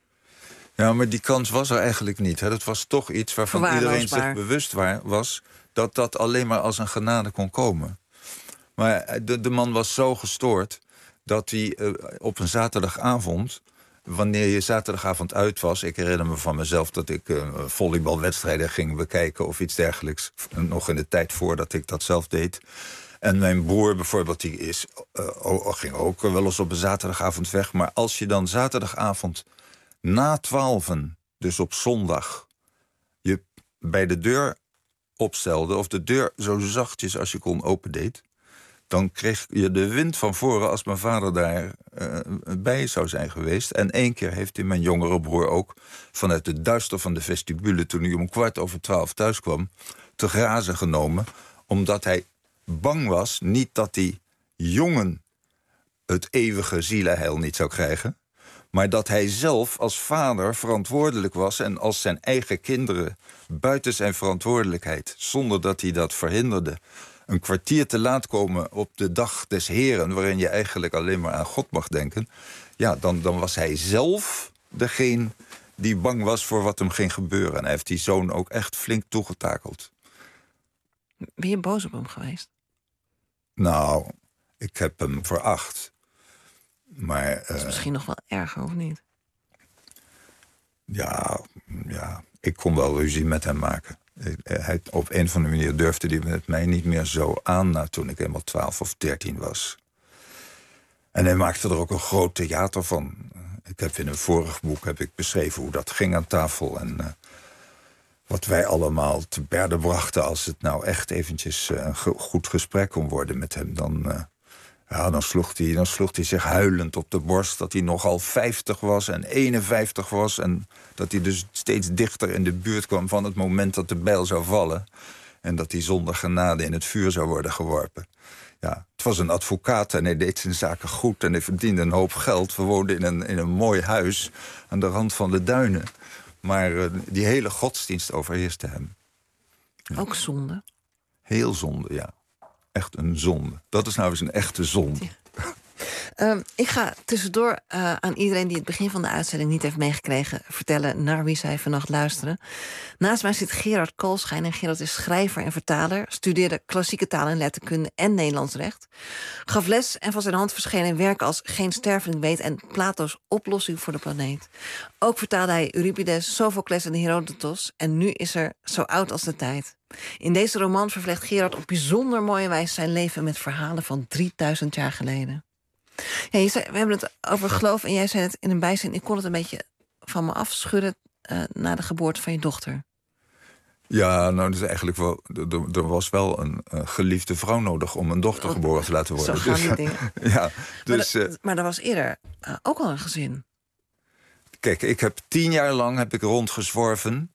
Ja, maar die kans was er eigenlijk niet. Hè. Dat was toch iets waarvan iedereen zich bewust was dat alleen maar als een genade kon komen. Maar de man was zo gestoord dat hij op een zaterdagavond, wanneer je zaterdagavond uit was, ik herinner me van mezelf dat ik volleybalwedstrijden ging bekijken of iets dergelijks, nog in de tijd voordat ik dat zelf deed. En mijn broer bijvoorbeeld, die ging ook wel eens op een zaterdagavond weg. Maar als je dan zaterdagavond na 12:00, dus op zondag, je bij de deur opstelde, of de deur zo zachtjes als je kon opendeed, dan kreeg je de wind van voren als mijn vader daar bij zou zijn geweest. En 1 keer heeft hij mijn jongere broer ook vanuit het duister van de vestibule, toen hij om 11:15 thuis kwam, te grazen genomen, omdat hij bang was, niet dat die jongen het eeuwige zielenheil niet zou krijgen, maar dat hij zelf als vader verantwoordelijk was en als zijn eigen kinderen buiten zijn verantwoordelijkheid, zonder dat hij dat verhinderde, een kwartier te laat komen op de dag des Heren, waarin je eigenlijk alleen maar aan God mag denken, ja, dan was hij zelf degene die bang was voor wat hem ging gebeuren. En hij heeft die zoon ook echt flink toegetakeld. Ben je boos op hem geweest? Nou, ik heb hem veracht. Maar... Dat is misschien nog wel erger, of niet? Ja, ik kon wel ruzie met hem maken. Op een of andere manier durfde hij met mij niet meer zo aan... toen ik eenmaal 12 of 13 was. En hij maakte er ook een groot theater van. Ik heb in een vorig boek beschreven hoe dat ging aan tafel... en wat wij allemaal te berde brachten... als het nou echt eventjes een goed gesprek kon worden met hem... Dan sloeg hij zich huilend op de borst... dat hij nogal 50 was en 51 was... en dat hij dus steeds dichter in de buurt kwam... van het moment dat de bijl zou vallen... en dat hij zonder genade in het vuur zou worden geworpen. Ja, het was een advocaat en hij deed zijn zaken goed... en hij verdiende een hoop geld. We woonden in een mooi huis aan de rand van de duinen. Maar die hele godsdienst overheerste hem. Ja. Ook zonde? Heel zonde, ja. Echt een zonde. Dat is nou eens een echte zonde. Ja. Ik ga tussendoor aan iedereen die het begin van de uitzending niet heeft meegekregen... vertellen naar wie zij vannacht luisteren. Naast mij zit Gerard Koolschijn. En Gerard is schrijver en vertaler. Studeerde klassieke taal en letterkunde en Nederlands recht. Gaf les en van zijn hand verschenen werken als Geen sterveling weet... en Plato's Oplossing voor de planeet. Ook vertaalde hij Euripides, Sophocles en Herodotos. En nu is er Zo oud als de tijd. In deze roman vervlecht Gerard op bijzonder mooie wijze zijn leven... met verhalen van 3000 jaar geleden. Ja, we hebben het over geloof en jij zei het in een bijzin... ik kon het een beetje van me afschudden na de geboorte van je dochter. Ja, nou, dus eigenlijk wel, er was wel een geliefde vrouw nodig... om een dochter geboren te laten worden. Zo gaan die dingen. Ja, dus, maar er was eerder ook al een gezin. Kijk, ik heb 10 jaar lang rondgezworven...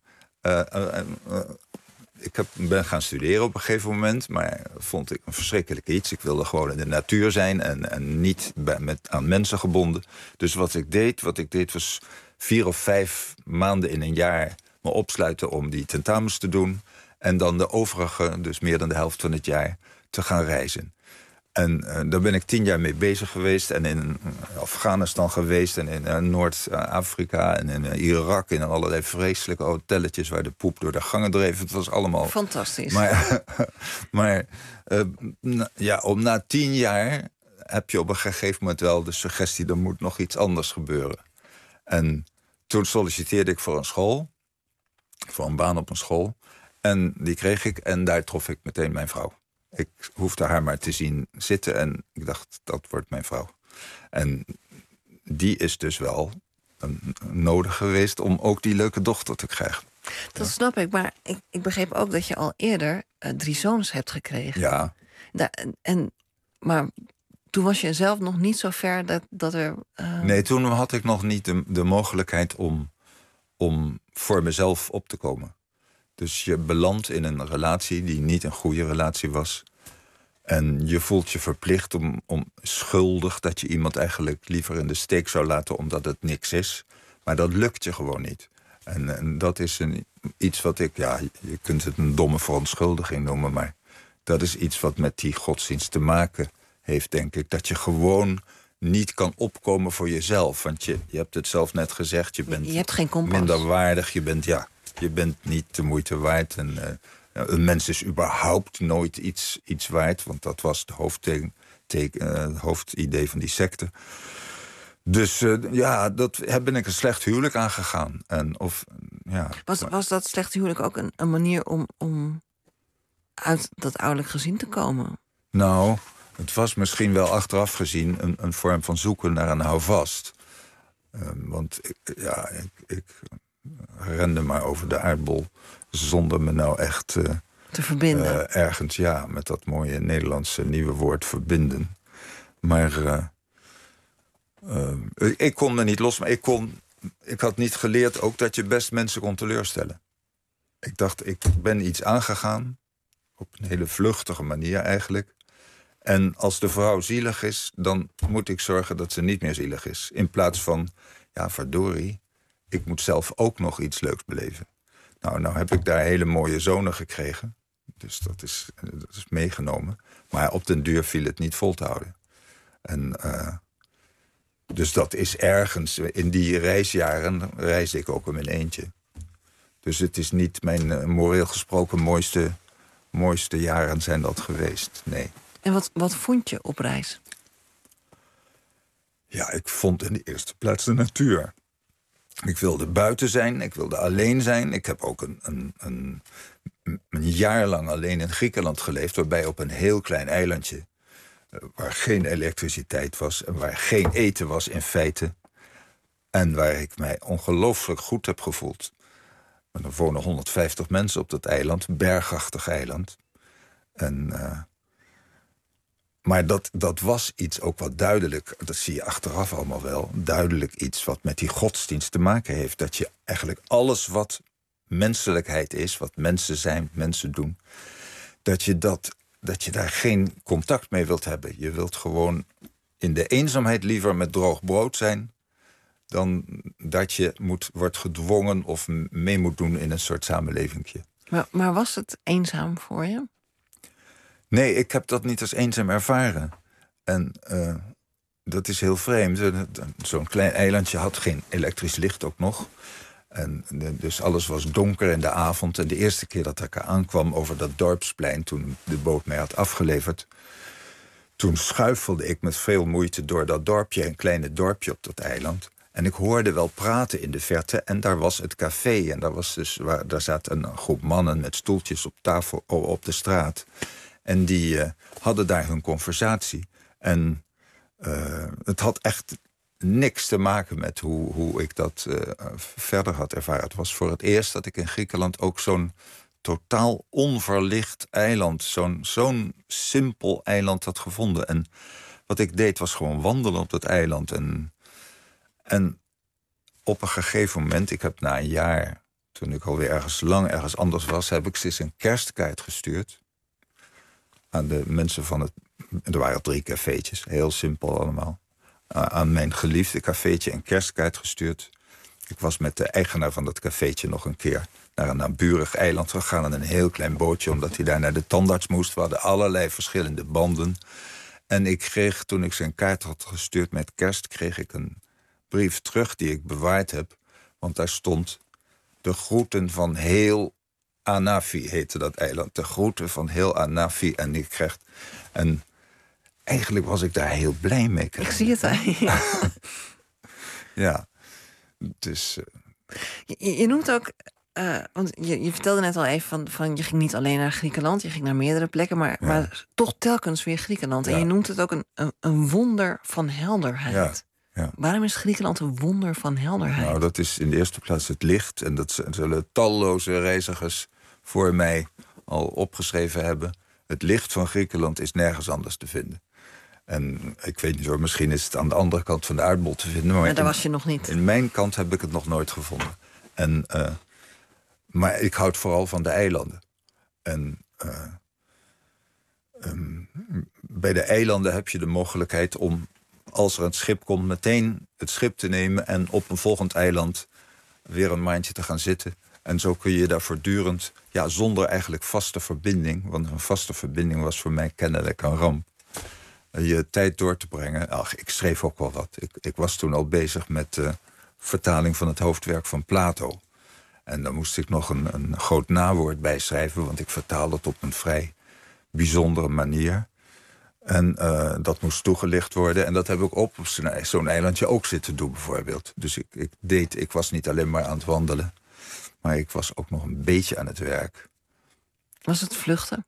Ik ben gaan studeren op een gegeven moment... maar vond ik een verschrikkelijk iets. Ik wilde gewoon in de natuur zijn en niet aan mensen gebonden. Dus wat ik deed was 4 of 5 maanden in een jaar... me opsluiten om die tentamens te doen... en dan de overige, dus meer dan de helft van het jaar, te gaan reizen. En daar ben ik 10 jaar mee bezig geweest. En in Afghanistan geweest. En in Noord-Afrika. En in Irak. In allerlei vreselijke hotelletjes waar de poep door de gangen dreef. Het was allemaal... Fantastisch. Maar na 10 jaar heb je op een gegeven moment wel de suggestie... er moet nog iets anders gebeuren. En toen solliciteerde ik voor een school. Voor een baan op een school. En die kreeg ik. En daar trof ik meteen mijn vrouw. Ik hoefde haar maar te zien zitten en ik dacht, dat wordt mijn vrouw. En die is dus wel nodig geweest om ook die leuke dochter te krijgen. Dat snap ik, maar ik begreep ook dat je al eerder 3 zoons hebt gekregen. Ja. Maar toen was je zelf nog niet zo ver dat er... Nee, toen had ik nog niet de mogelijkheid om voor mezelf op te komen. Dus je belandt in een relatie die niet een goede relatie was. En je voelt je verplicht om schuldig... dat je iemand eigenlijk liever in de steek zou laten... omdat het niks is. Maar dat lukt je gewoon niet. En dat is iets wat ik... Ja, je kunt het een domme verontschuldiging noemen... maar dat is iets wat met die godsdienst te maken heeft, denk ik. Dat je gewoon niet kan opkomen voor jezelf. Want je hebt het zelf net gezegd. Je hebt geen kompas. Minderwaardig. Je bent niet de moeite waard. En een mens is überhaupt nooit iets waard. Want dat was het hoofdidee van die secte. Dus daar ben ik een slecht huwelijk aangegaan. Was dat slecht huwelijk ook een manier om uit dat ouderlijk gezin te komen? Nou, het was misschien wel achteraf gezien een vorm van zoeken naar een houvast. Want ik rende maar over de aardbol zonder me nou echt te verbinden. Ergens, met dat mooie Nederlandse nieuwe woord verbinden. Maar ik kon me niet los, maar ik had niet geleerd ook dat je best mensen kon teleurstellen. Ik dacht, ik ben iets aangegaan, op een hele vluchtige manier eigenlijk. En als de vrouw zielig is, dan moet ik zorgen dat ze niet meer zielig is. In plaats van, verdorie, ik moet zelf ook nog iets leuks beleven. Nou heb ik daar hele mooie zonen gekregen. Dus dat is meegenomen. Maar op den duur viel het niet vol te houden. En dus dat is ergens, in die reisjaren reisde ik ook in mijn eentje. Dus het is niet mijn moreel gesproken mooiste mooiste jaren zijn dat geweest, nee. En wat vond je op reis? Ja, ik vond in de eerste plaats de natuur. Ik wilde buiten zijn, ik wilde alleen zijn. Ik heb ook een jaar lang alleen in Griekenland geleefd, waarbij op een heel klein eilandje, waar geen elektriciteit was en waar geen eten was in feite, en waar ik mij ongelooflijk goed heb gevoeld. En er wonen 150 mensen op dat eiland, een bergachtig eiland. Maar dat was iets ook wat duidelijk, dat zie je achteraf allemaal wel, duidelijk iets wat met die godsdienst te maken heeft. Dat je eigenlijk alles wat menselijkheid is, wat mensen zijn, mensen doen, dat je daar geen contact mee wilt hebben. Je wilt gewoon in de eenzaamheid liever met droog brood zijn dan dat je wordt gedwongen of mee moet doen in een soort samenlevingje. Maar was het eenzaam voor je? Nee, ik heb dat niet als eenzaam ervaren. En dat is heel vreemd. Zo'n klein eilandje had geen elektrisch licht ook nog. En dus alles was donker in de avond. En de eerste keer dat ik aankwam over dat dorpsplein, toen de boot mij had afgeleverd, toen schuifelde ik met veel moeite door dat dorpje, een kleine dorpje op dat eiland. En ik hoorde wel praten in de verte. En daar was het café. En daar zat een groep mannen met stoeltjes op tafel op de straat. En die hadden daar hun conversatie. En het had echt niks te maken met hoe ik dat verder had ervaren. Het was voor het eerst dat ik in Griekenland ook zo'n totaal onverlicht eiland, zo'n simpel eiland had gevonden. En wat ik deed was gewoon wandelen op dat eiland. En op een gegeven moment, ik heb na een jaar, toen ik alweer ergens anders was, heb ik eens een kerstkaart gestuurd aan de mensen van het. Er waren 3 cafeetjes, heel simpel allemaal. Aan mijn geliefde cafeetje een kerstkaart gestuurd. Ik was met de eigenaar van dat cafeetje nog een keer naar een naburig eiland gegaan in een heel klein bootje, omdat hij daar naar de tandarts moest. We hadden allerlei verschillende banden. En ik kreeg, toen ik zijn kaart had gestuurd met kerst, kreeg ik een brief terug die ik bewaard heb. Want daar stond: de groeten van heel Anafi, heette dat eiland. De groeten van heel Anafi. En eigenlijk was ik daar heel blij mee. Ik zie het eigenlijk. Ja, dus Je noemt ook, want je vertelde net al even van je ging niet alleen naar Griekenland, je ging naar meerdere plekken, maar toch telkens weer Griekenland. Ja. En je noemt het ook een wonder van helderheid. Ja. Waarom is Griekenland een wonder van helderheid? Nou, dat is in de eerste plaats het licht. En dat zullen talloze reizigers voor mij al opgeschreven hebben. Het licht van Griekenland is nergens anders te vinden. En ik weet niet hoor, misschien is het aan de andere kant van de aardbol te vinden. Maar daar was je nog niet. In mijn kant heb ik het nog nooit gevonden. Maar ik houd vooral van de eilanden. En bij de eilanden heb je de mogelijkheid om, als er een schip komt, meteen het schip te nemen en op een volgend eiland weer een maandje te gaan zitten. En zo kun je daar voortdurend, zonder eigenlijk vaste verbinding, want een vaste verbinding was voor mij kennelijk een ramp, je tijd door te brengen. Ach, ik schreef ook wel wat. Ik was toen al bezig met de vertaling van het hoofdwerk van Plato. En dan moest ik nog een groot nawoord bijschrijven, want ik vertaalde het op een vrij bijzondere manier. En dat moest toegelicht worden. En dat heb ik op zo'n eilandje ook zitten doen, bijvoorbeeld. Dus ik was niet alleen maar aan het wandelen, maar ik was ook nog een beetje aan het werk. Was het vluchten?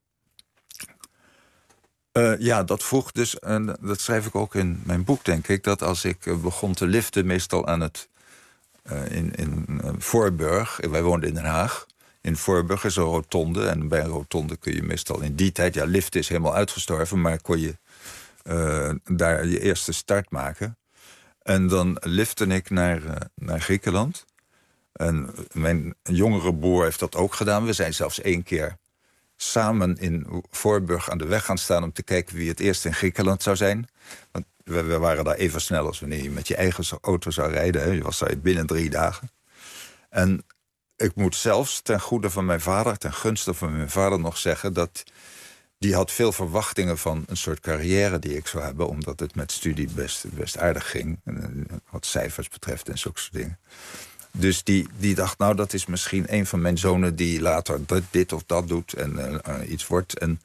Ja, dat vroeg dus, en dat schrijf ik ook in mijn boek, denk ik, dat als ik begon te liften, meestal aan het in Voorburg, wij woonden in Den Haag. In Voorburg is een rotonde. En bij een rotonde kun je meestal in die tijd, lift is helemaal uitgestorven, maar kon je daar je eerste start maken. En dan lifte ik naar Griekenland. En mijn jongere broer heeft dat ook gedaan. We zijn zelfs 1 keer samen in Voorburg aan de weg gaan staan om te kijken wie het eerst in Griekenland zou zijn. Want we waren daar even snel als wanneer je met je eigen auto zou rijden. Hè. Je was daar binnen 3 dagen. En ik moet zelfs ten goede van mijn vader, ten gunste van mijn vader nog zeggen dat die had veel verwachtingen van een soort carrière die ik zou hebben, omdat het met studie best aardig ging. Wat cijfers betreft en zulke soort dingen. Dus die dacht, nou, dat is misschien een van mijn zonen die later dit of dat doet en iets wordt. En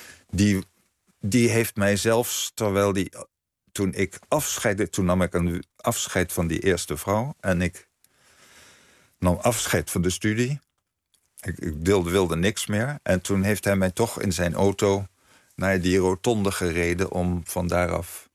die heeft mij zelfs, toen nam ik een afscheid van die eerste vrouw. En ik nam afscheid van de studie. Ik wilde niks meer. En toen heeft hij mij toch in zijn auto naar die rotonde gereden om van daaraf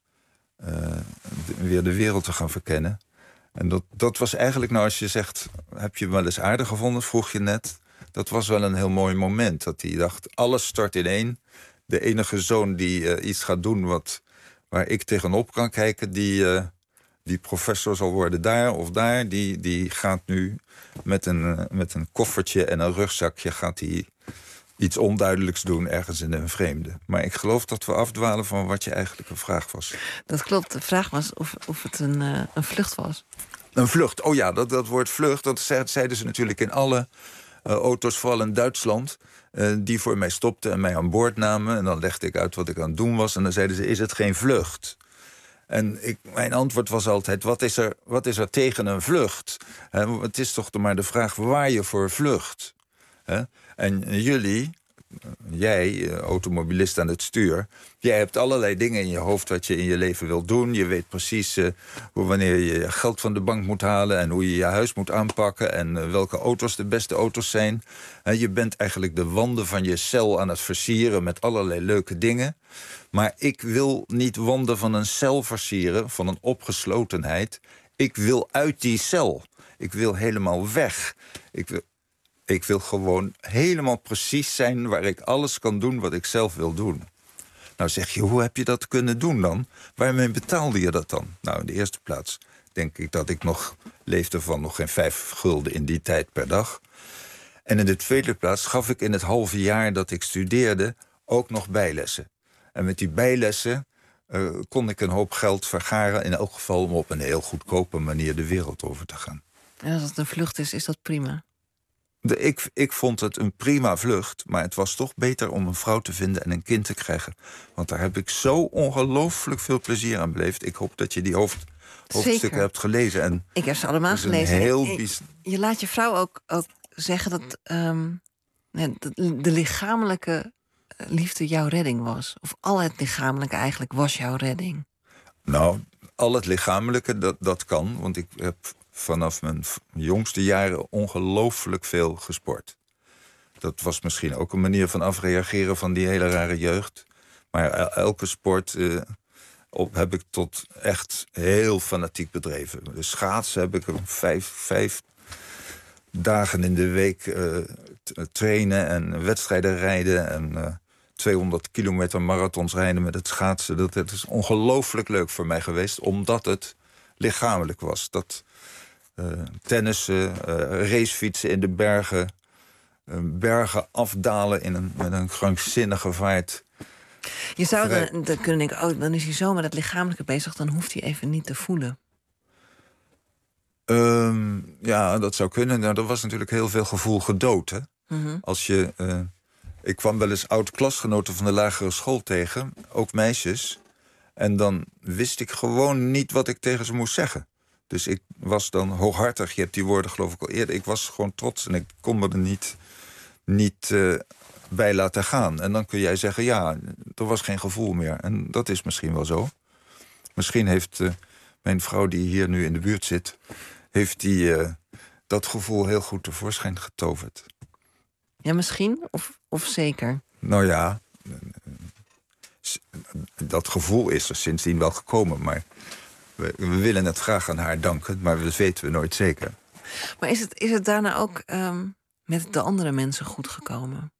weer de wereld te gaan verkennen. En dat was eigenlijk, nou als je zegt, heb je wel eens aardig gevonden, vroeg je net. Dat was wel een heel mooi moment. Dat hij dacht, alles stort in één. De enige zoon die iets gaat doen waar ik tegenop kan kijken, die professor zal worden daar of daar, die gaat nu met een koffertje en een rugzakje gaat hij iets onduidelijks doen ergens in een vreemde. Maar ik geloof dat we afdwalen van wat je eigenlijk een vraag was. Dat klopt. De vraag was of het een vlucht was. Een vlucht. Oh ja, dat woord vlucht, dat zeiden ze natuurlijk in alle auto's, vooral in Duitsland, die voor mij stopten en mij aan boord namen. En dan legde ik uit wat ik aan het doen was. En dan zeiden ze, is het geen vlucht? En mijn antwoord was altijd, wat is er tegen een vlucht? Het is toch maar de vraag waar je voor vlucht. En jij, automobilist aan het stuur, jij hebt allerlei dingen in je hoofd wat je in je leven wilt doen. Je weet precies wanneer je geld van de bank moet halen en hoe je je huis moet aanpakken en welke auto's de beste auto's zijn. Je bent eigenlijk de wanden van je cel aan het versieren met allerlei leuke dingen. Maar ik wil niet wanden van een cel versieren, van een opgeslotenheid. Ik wil uit die cel. Ik wil helemaal weg. Ik wil gewoon helemaal precies zijn waar ik alles kan doen wat ik zelf wil doen. Nou zeg je, hoe heb je dat kunnen doen dan? Waarmee betaalde je dat dan? Nou, in de eerste plaats denk ik dat ik leefde van nog geen 5 gulden in die tijd per dag. En in de tweede plaats gaf ik in het halve jaar dat ik studeerde ook nog bijlessen. En met die bijlessen kon ik een hoop geld vergaren, in elk geval om op een heel goedkope manier de wereld over te gaan. En als het een vlucht is dat prima? Ik vond het een prima vlucht, maar het was toch beter om een vrouw te vinden en een kind te krijgen. Want daar heb ik zo ongelooflijk veel plezier aan beleefd. Ik hoop dat je die hoofdstukken hebt gelezen. En ik heb ze allemaal gelezen. Je laat je vrouw ook zeggen dat de lichamelijke liefde jouw redding was. Of al het lichamelijke eigenlijk was jouw redding. Nou, al het lichamelijke, dat kan. Want ik heb vanaf mijn jongste jaren ongelooflijk veel gesport. Dat was misschien ook een manier van afreageren van die hele rare jeugd. Maar elke sport heb ik tot echt heel fanatiek bedreven. De schaatsen heb ik 5 dagen in de week trainen en wedstrijden rijden en 200 kilometer marathons rijden met het schaatsen. Dat is ongelooflijk leuk voor mij geweest, omdat het lichamelijk was. Tennissen, racefietsen in de bergen, bergen afdalen met een krankzinnige vaart. Je zou dan kunnen denken, dan is hij zo met het lichamelijke bezig, dan hoeft hij even niet te voelen. Ja, dat zou kunnen. Nou, er was natuurlijk heel veel gevoel gedood. Hè? Mm-hmm. Ik kwam wel eens oud-klasgenoten van de lagere school tegen, ook meisjes. En dan wist ik gewoon niet wat ik tegen ze moest zeggen. Dus ik was dan hooghartig. Je hebt die woorden geloof ik al eerder. Ik was gewoon trots en ik kon me er niet bij laten gaan. En dan kun jij zeggen, ja, er was geen gevoel meer. En dat is misschien wel zo. Misschien heeft mijn vrouw die hier nu in de buurt zit, heeft die dat gevoel heel goed tevoorschijn getoverd. Ja, misschien of zeker? Nou ja, dat gevoel is er sindsdien wel gekomen, maar we willen het graag aan haar danken, maar dat weten we nooit zeker. Maar is het daarna ook met de andere mensen goed gekomen?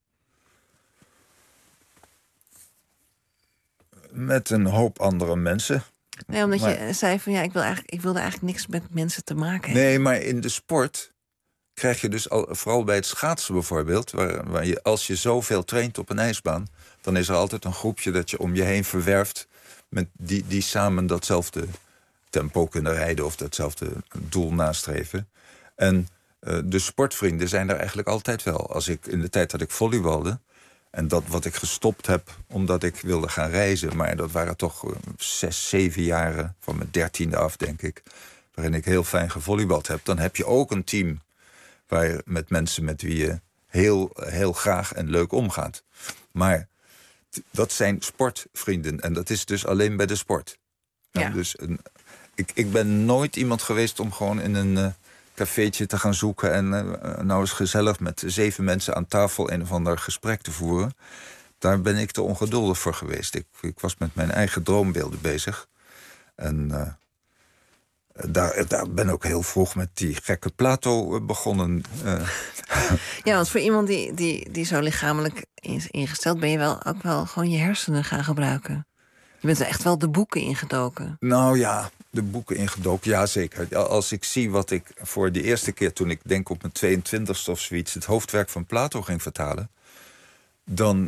Met een hoop andere mensen. Nee, omdat je zei van ik wilde eigenlijk niks met mensen te maken hebben. Nee, maar in de sport krijg je dus vooral bij het schaatsen bijvoorbeeld, waar je, als je zoveel traint op een ijsbaan, dan is er altijd een groepje dat je om je heen verwerft met die samen datzelfde tempo kunnen rijden of datzelfde doel nastreven. En de sportvrienden zijn er eigenlijk altijd wel. In de tijd dat ik volleybalde, en dat wat ik gestopt heb omdat ik wilde gaan reizen, maar dat waren toch 6, 7 jaren van mijn 13e af, denk ik. waarin ik heel fijn gevolleybald heb, dan heb je ook een team met mensen met wie je heel graag en leuk omgaat. Maar dat zijn sportvrienden en dat is dus alleen bij de sport. Ja. Dus ik ben nooit iemand geweest om gewoon in een cafeetje te gaan zoeken en nou eens gezellig met 7 mensen aan tafel een of ander gesprek te voeren. Daar ben ik te ongeduldig voor geweest. Ik was met mijn eigen droombeelden bezig. En daar ben ik ook heel vroeg met die gekke Plato begonnen. Ja, want voor iemand die zo lichamelijk is ingesteld, ben je ook wel gewoon je hersenen gaan gebruiken. Je bent er echt wel de boeken ingedoken. Nou ja, de boeken ingedoken, ja zeker. Als ik zie wat ik voor de eerste keer, toen ik denk op mijn 22e of zoiets, het hoofdwerk van Plato ging vertalen, dan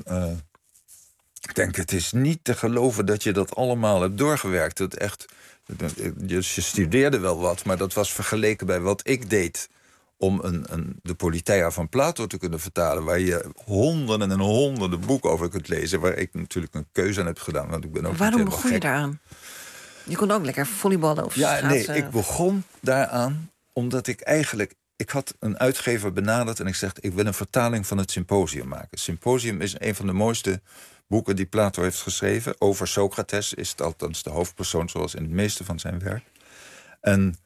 denk ik, het is niet te geloven dat je dat allemaal hebt doorgewerkt. Je studeerde wel wat, maar dat was vergeleken bij wat ik deed om de Politeia van Plato te kunnen vertalen, waar je honderden en honderden boeken over kunt lezen, waar ik natuurlijk een keuze aan heb gedaan. Want ik ben ook waarom begon je daaraan? Je kon ook lekker volleyballen of schaatsen. Nee, ik begon daaraan omdat ik had een uitgever benaderd en ik zeg, ik wil een vertaling van het Symposium maken. Symposium is een van de mooiste boeken die Plato heeft geschreven. Over Socrates is het althans de hoofdpersoon, zoals in het meeste van zijn werk. En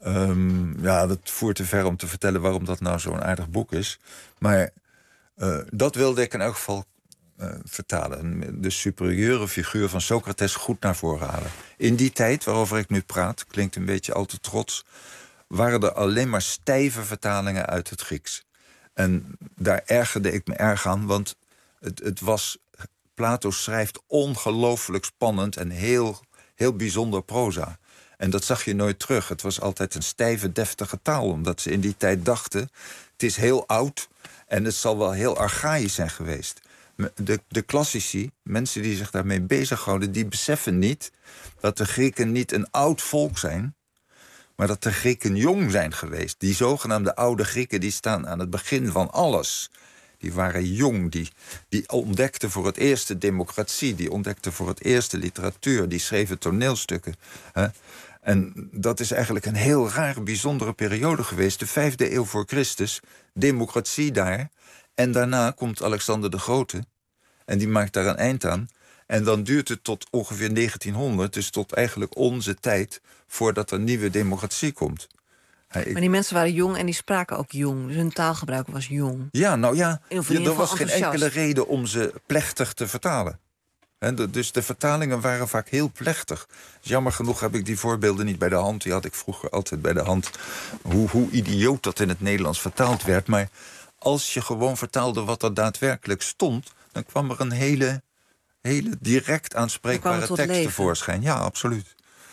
dat voert te ver om te vertellen waarom dat nou zo'n aardig boek is. Maar dat wilde ik in elk geval vertalen. De superieure figuur van Socrates goed naar voren halen. In die tijd waarover ik nu praat, klinkt een beetje al te trots, waren er alleen maar stijve vertalingen uit het Grieks. En daar ergerde ik me erg aan, want het was, Plato schrijft ongelooflijk spannend en heel, heel bijzonder proza. En dat zag je nooit terug. Het was altijd een stijve, deftige taal, omdat ze in die tijd dachten, het is heel oud en het zal wel heel archaïsch zijn geweest. De klassici, mensen die zich daarmee bezighouden, die beseffen niet dat de Grieken niet een oud volk zijn, maar dat de Grieken jong zijn geweest. Die zogenaamde oude Grieken, die staan aan het begin van alles. Die waren jong, die ontdekten voor het eerst de democratie, die ontdekten voor het eerst de literatuur, die schreven toneelstukken. En dat is eigenlijk een heel raar, bijzondere periode geweest. De 5e eeuw voor Christus, democratie daar. En daarna komt Alexander de Grote. En die maakt daar een eind aan. En dan duurt het tot ongeveer 1900, dus tot eigenlijk onze tijd, voordat er nieuwe democratie komt. Maar die mensen waren jong en die spraken ook jong. Dus hun taalgebruik was jong. Ja, nou ja, er was geen enkele reden om ze plechtig te vertalen. Dus de vertalingen waren vaak heel plechtig. Jammer genoeg heb ik die voorbeelden niet bij de hand. Die had ik vroeger altijd bij de hand. Hoe idioot dat in het Nederlands vertaald werd. Maar als je gewoon vertaalde wat er daadwerkelijk stond, dan kwam er een hele direct aanspreekbare tekst tevoorschijn. Ja, absoluut.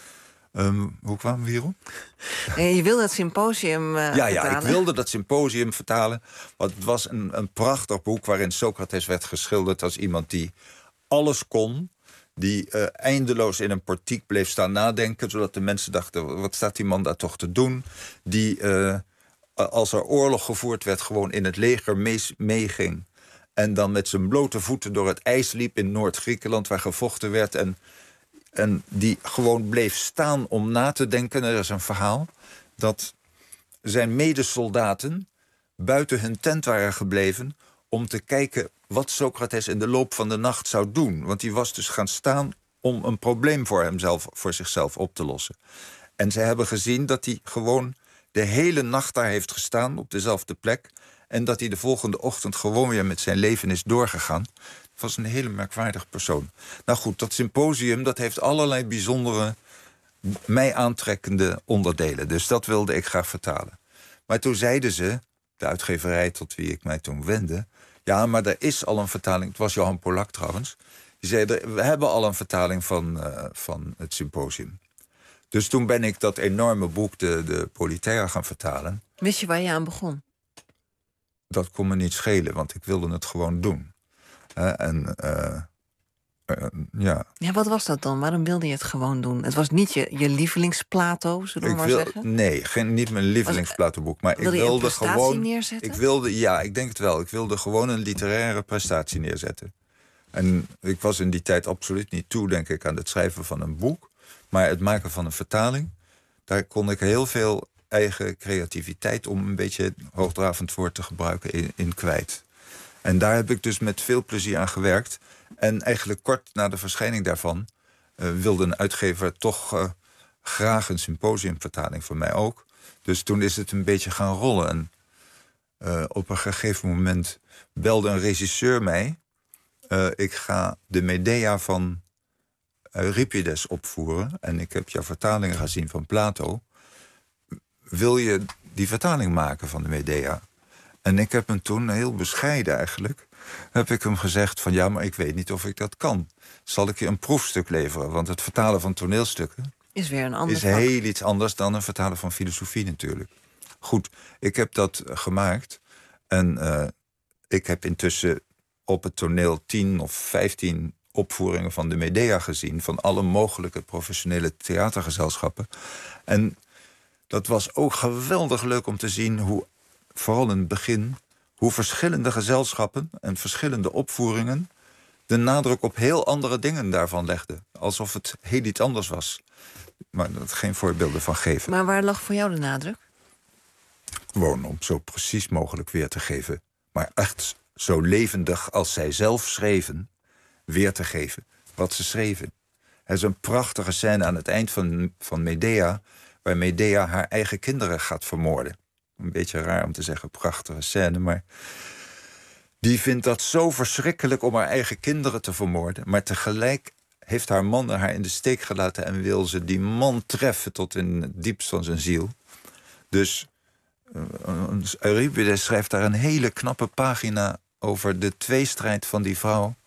Hoe kwamen we hierop? Je wilde het Symposium vertalen? Ja, ik wilde dat Symposium vertalen. Want het was een prachtig boek waarin Socrates werd geschilderd als iemand die alles kon, die eindeloos in een portiek bleef staan nadenken, zodat de mensen dachten, wat staat die man daar toch te doen? Die, als er oorlog gevoerd werd, gewoon in het leger meeging. En dan met zijn blote voeten door het ijs liep in Noord-Griekenland, waar gevochten werd. En die gewoon bleef staan om na te denken. Er is een verhaal dat zijn medesoldaten buiten hun tent waren gebleven om te kijken wat Socrates in de loop van de nacht zou doen. Want die was dus gaan staan om een probleem voor zichzelf op te lossen. En ze hebben gezien dat hij gewoon de hele nacht daar heeft gestaan op dezelfde plek. En dat hij de volgende ochtend gewoon weer met zijn leven is doorgegaan. Het was een hele merkwaardige persoon. Nou goed, dat Symposium, dat heeft allerlei bijzondere, mij aantrekkende onderdelen. Dus dat wilde ik graag vertalen. Maar toen zeiden ze, de uitgeverij tot wie ik mij toen wendde, ja, maar er is al een vertaling. Het was Johan Polak trouwens. Die zei, we hebben al een vertaling van het Symposium. Dus toen ben ik dat enorme boek, de Politeia, gaan vertalen. Wist je waar je aan begon? Dat kon me niet schelen, want ik wilde het gewoon doen. Ja. Ja, wat was dat dan? Waarom wilde je het gewoon doen? Het was niet je lievelingsplato, zullen we maar zeggen? Nee, niet mijn lievelingsplatoboek. Maar ik wilde gewoon neerzetten? Ja, ik denk het wel. Ik wilde gewoon een literaire prestatie neerzetten. En ik was in die tijd absoluut niet toe, denk ik, aan het schrijven van een boek. Maar het maken van een vertaling, Daar kon ik heel veel eigen creativiteit, om een beetje hoogdravend woord te gebruiken, in kwijt. En daar heb ik dus met veel plezier aan gewerkt. En eigenlijk kort na de verschijning daarvan wilde een uitgever toch graag een symposiumvertaling van mij ook. Dus toen is het een beetje gaan rollen. En op een gegeven moment belde een regisseur mij. Ik ga de Medea van Euripides opvoeren. En ik heb jouw vertalingen gezien van Plato. Wil je die vertaling maken van de Medea? En ik heb hem toen, heel bescheiden eigenlijk, heb ik hem gezegd van ja, maar ik weet niet of ik dat kan. Zal ik je een proefstuk leveren? Want het vertalen van toneelstukken is weer een ander is vak. heel iets anders dan een vertalen van filosofie natuurlijk. Goed, ik heb dat gemaakt. En ik heb intussen op het toneel 10 of 15 opvoeringen van de Medea gezien, van alle mogelijke professionele theatergezelschappen. En dat was ook geweldig leuk om te zien hoe, vooral in het begin, hoe verschillende gezelschappen en verschillende opvoeringen de nadruk op heel andere dingen daarvan legden. Alsof het heel iets anders was. Maar dat geen voorbeelden van geven. Maar waar lag voor jou de nadruk? Gewoon om zo precies mogelijk weer te geven. Maar echt zo levendig als zij zelf schreven, weer te geven wat ze schreven. Er is een prachtige scène aan het eind van Medea, waar Medea haar eigen kinderen gaat vermoorden. Een beetje raar om te zeggen prachtige scène, maar die vindt dat zo verschrikkelijk om haar eigen kinderen te vermoorden. Maar tegelijk heeft haar man haar in de steek gelaten en wil ze die man treffen tot in het diepst van zijn ziel. Dus Euripides schrijft daar een hele knappe pagina over de tweestrijd van die vrouw.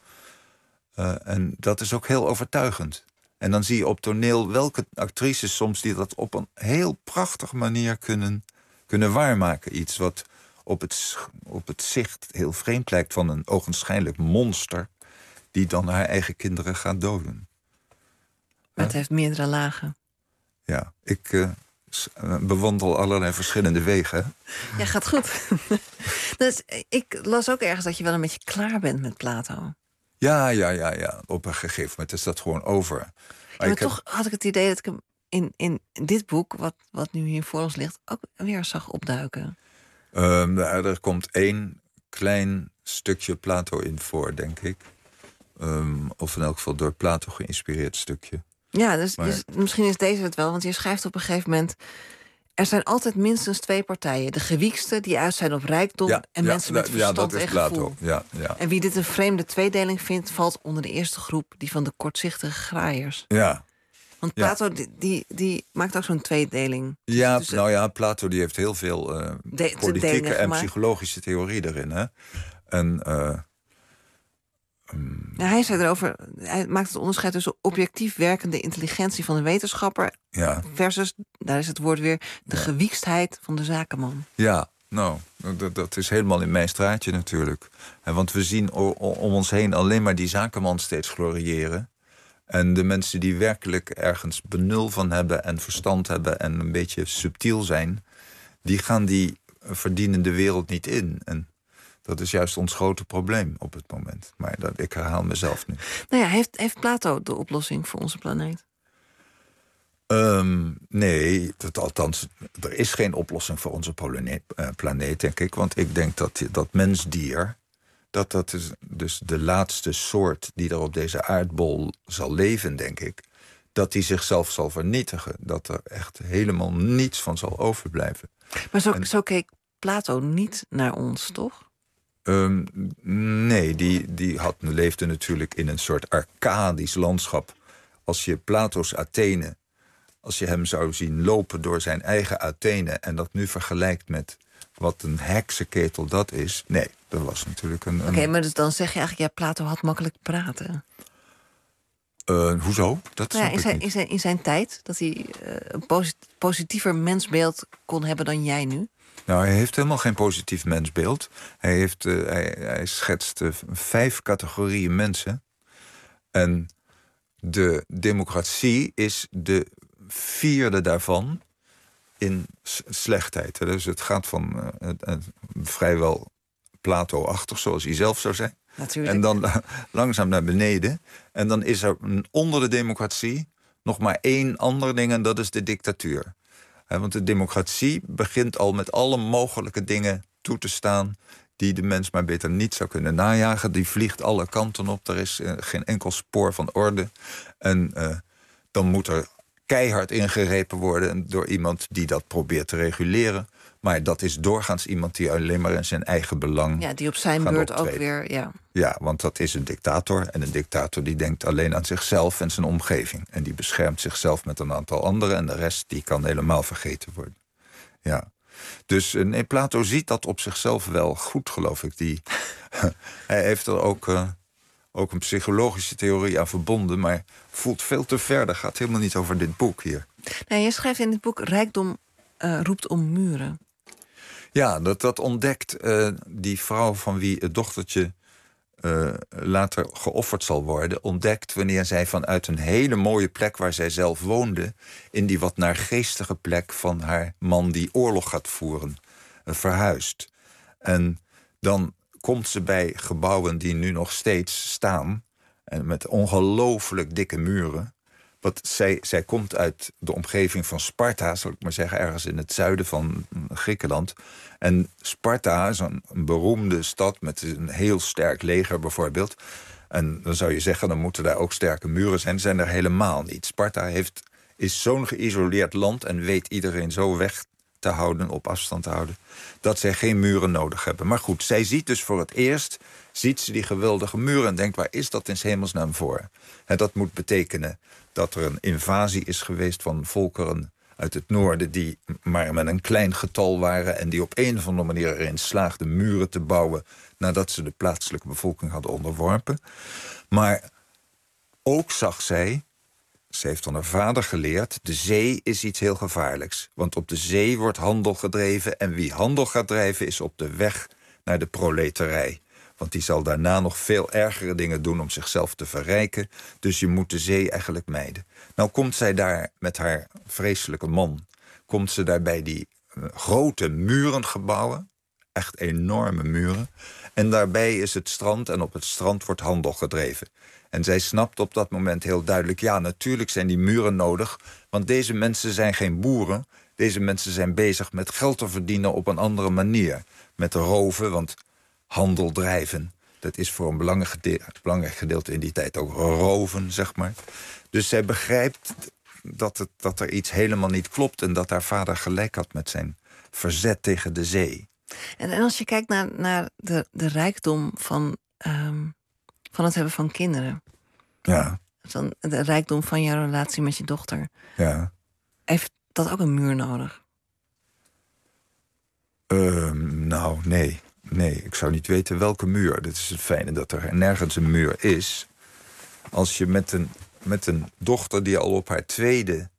En dat is ook heel overtuigend. En dan zie je op toneel welke actrices soms die dat op een heel prachtige manier kunnen waarmaken. Iets wat op het zicht heel vreemd lijkt van een ogenschijnlijk monster die dan haar eigen kinderen gaat doden. Maar het heeft meerdere lagen. Ja, ik bewandel allerlei verschillende wegen. Ja, gaat goed. Dus ik las ook ergens dat je wel een beetje klaar bent met Plato. Ja. Op een gegeven moment is dat gewoon over. Maar toch had ik het idee dat ik hem in dit boek, wat nu hier voor ons ligt, ook weer zag opduiken. Er komt 1 klein stukje Plato in voor, denk ik. Of in elk geval door Plato geïnspireerd stukje. Ja, dus misschien is deze het wel. Want je schrijft op een gegeven moment, er zijn altijd minstens 2 partijen. De gewiekste die uit zijn op rijkdom en mensen met verstand en gevoel. Ja. En wie dit een vreemde tweedeling vindt, valt onder de eerste groep, die van de kortzichtige graaiers. Ja. Want Plato die maakt ook zo'n tweedeling. Ja, dus, Plato die heeft heel veel politieke en psychologische theorie erin. Hè? En hij zei erover, hij maakt het onderscheid tussen objectief werkende intelligentie van de wetenschapper versus, daar is het woord weer, de gewiekstheid van de zakenman. Ja, dat is helemaal in mijn straatje natuurlijk. Want we zien om ons heen alleen maar die zakenman steeds gloriëren. En de mensen die werkelijk ergens benul van hebben en verstand hebben en een beetje subtiel zijn, die gaan die verdienende wereld niet in. En dat is juist ons grote probleem op het moment. Maar ik herhaal mezelf nu. Nou ja, heeft Plato de oplossing voor onze planeet? Nee, althans, er is geen oplossing voor onze planeet, denk ik. Want ik denk dat mens-dier, dat is dus de laatste soort die er op deze aardbol zal leven, denk ik, dat die zichzelf zal vernietigen. Dat er echt helemaal niets van zal overblijven. Maar zo keek Plato niet naar ons, toch? Nee, die leefde natuurlijk in een soort arcadisch landschap. Als je Plato's Athene, als je hem zou zien lopen door zijn eigen Athene en dat nu vergelijkt met wat een heksenketel dat is, nee, dat was natuurlijk een... Oké, maar dus dan zeg je eigenlijk, Plato had makkelijk praten. Hoezo? Dat in zijn tijd, dat hij een positiever mensbeeld kon hebben dan jij nu? Nou, hij heeft helemaal geen positief mensbeeld. Hij schetst 5 categorieën mensen. En de democratie is de 4e daarvan in slechtheid. Dus het gaat van vrijwel Plato-achtig, zoals hij zelf zou zijn. Natuurlijk. En dan langzaam naar beneden. En dan is er onder de democratie nog maar 1 ander ding, en dat is de dictatuur. Want de democratie begint al met alle mogelijke dingen toe te staan die de mens maar beter niet zou kunnen najagen. Die vliegt alle kanten op. Er is geen enkel spoor van orde. En dan moet er keihard ingegrepen worden door iemand die dat probeert te reguleren. Maar dat is doorgaans iemand die alleen maar in zijn eigen belang Ja, die op zijn beurt ook weer... Ja. Ja, want dat is een dictator. En een dictator die denkt alleen aan zichzelf en zijn omgeving. En die beschermt zichzelf met een aantal anderen. En de rest die kan helemaal vergeten worden. Ja. Dus nee, Plato ziet dat op zichzelf wel goed, geloof ik. Hij heeft er ook een psychologische theorie aan verbonden, maar voelt veel te ver. Dat gaat helemaal niet over dit boek hier. Nee, je schrijft in dit boek: rijkdom roept om muren. Ja, dat ontdekt die vrouw van wie het dochtertje later geofferd zal worden, ontdekt wanneer zij vanuit een hele mooie plek waar zij zelf woonde, in die wat naargeestige plek van haar man die oorlog gaat voeren, verhuist. En dan komt ze bij gebouwen die nu nog steeds staan, en met ongelooflijk dikke muren. Want zij komt uit de omgeving van Sparta, zal ik maar zeggen, ergens in het zuiden van Griekenland. En Sparta is een beroemde stad met een heel sterk leger bijvoorbeeld. En dan zou je zeggen, dan moeten daar ook sterke muren zijn. Die zijn er helemaal niet. Sparta is zo'n geïsoleerd land en weet iedereen zo weg te houden, op afstand te houden, dat zij geen muren nodig hebben. Maar goed, zij ziet dus voor het eerst die geweldige muren en denkt, waar is dat in 's hemelsnaam voor? En dat moet betekenen dat er een invasie is geweest van volkeren uit het noorden die maar met een klein getal waren en die op een of andere manier erin slaagden muren te bouwen nadat ze de plaatselijke bevolking hadden onderworpen. Maar ook zag zij, ze heeft van haar vader geleerd, de zee is iets heel gevaarlijks. Want op de zee wordt handel gedreven en wie handel gaat drijven is op de weg naar de proletarij. Want die zal daarna nog veel ergere dingen doen om zichzelf te verrijken. Dus je moet de zee eigenlijk mijden. Nou komt zij daar met haar vreselijke man, komt ze daar bij die grote murengebouwen, echt enorme muren. En daarbij is het strand en op het strand wordt handel gedreven. En zij snapt op dat moment heel duidelijk, ja, natuurlijk zijn die muren nodig, want deze mensen zijn geen boeren. Deze mensen zijn bezig met geld te verdienen op een andere manier. Met roven, want handel drijven, dat is voor een belangrijk gedeelte in die tijd ook roven, zeg maar. Dus zij begrijpt dat er iets helemaal niet klopt en dat haar vader gelijk had met zijn verzet tegen de zee. En als je kijkt naar de rijkdom van het hebben van kinderen. Ja. Van de rijkdom van jouw relatie met je dochter. Ja. Heeft dat ook een muur nodig? Nou, nee. Nee, ik zou niet weten welke muur. Dit is het fijne, dat er nergens een muur is. Als je met een dochter die al op haar tweede...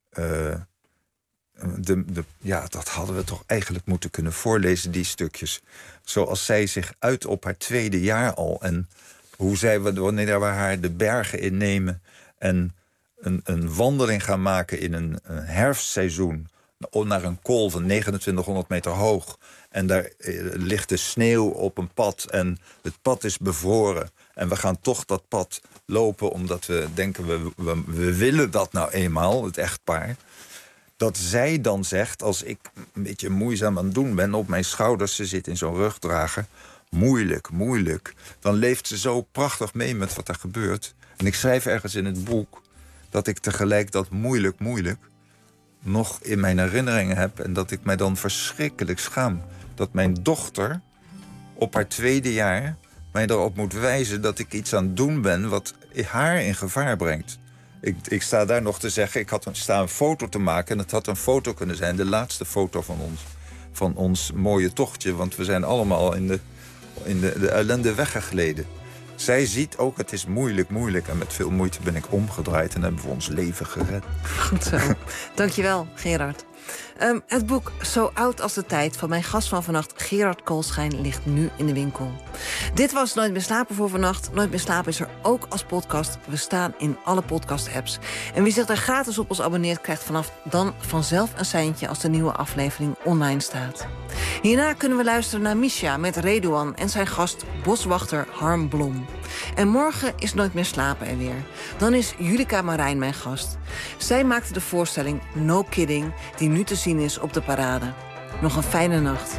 dat hadden we toch eigenlijk moeten kunnen voorlezen, die stukjes. Zoals zij zich uit op haar tweede jaar al. En hoe zij, wanneer we haar de bergen innemen en een wandeling gaan maken in een herfstseizoen naar een kool van 2900 meter hoog. En daar ligt de sneeuw op een pad en het pad is bevroren. En we gaan toch dat pad lopen omdat we denken, we willen dat nou eenmaal, het echtpaar. Dat zij dan zegt, als ik een beetje moeizaam aan het doen ben op mijn schouders, ze zit in zo'n rugdrager, moeilijk. Dan leeft ze zo prachtig mee met wat er gebeurt. En ik schrijf ergens in het boek dat ik tegelijk dat moeilijk nog in mijn herinneringen heb en dat ik mij dan verschrikkelijk schaam. Dat mijn dochter op haar tweede jaar mij erop moet wijzen dat ik iets aan het doen ben wat haar in gevaar brengt. Ik sta daar nog te zeggen, ik sta een foto te maken en het had een foto kunnen zijn, de laatste foto van ons mooie tochtje, want we zijn allemaal in de ellende weggegleden. Zij ziet ook, het is moeilijk en met veel moeite ben ik omgedraaid en hebben we ons leven gered. Goed zo. Dankjewel, Gerard. Het boek Zo oud als de tijd van mijn gast van vannacht, Gerard Koolschijn, ligt nu in de winkel. Dit was Nooit meer slapen voor vannacht. Nooit meer slapen is er ook als podcast. We staan in alle podcast-apps. En wie zich daar gratis op ons abonneert, krijgt vanaf dan vanzelf een seintje als de nieuwe aflevering online staat. Hierna kunnen we luisteren naar Misha met Redouan en zijn gast boswachter Harm Blom. En morgen is Nooit meer slapen er weer. Dan is Julika Marijn mijn gast. Zij maakte de voorstelling No Kidding, die nu te zien is op de Parade. Nog een fijne nacht.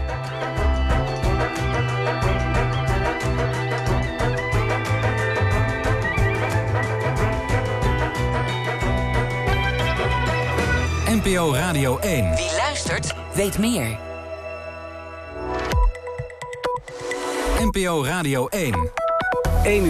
NPO Radio 1. Wie luistert, weet meer. NPO Radio 1.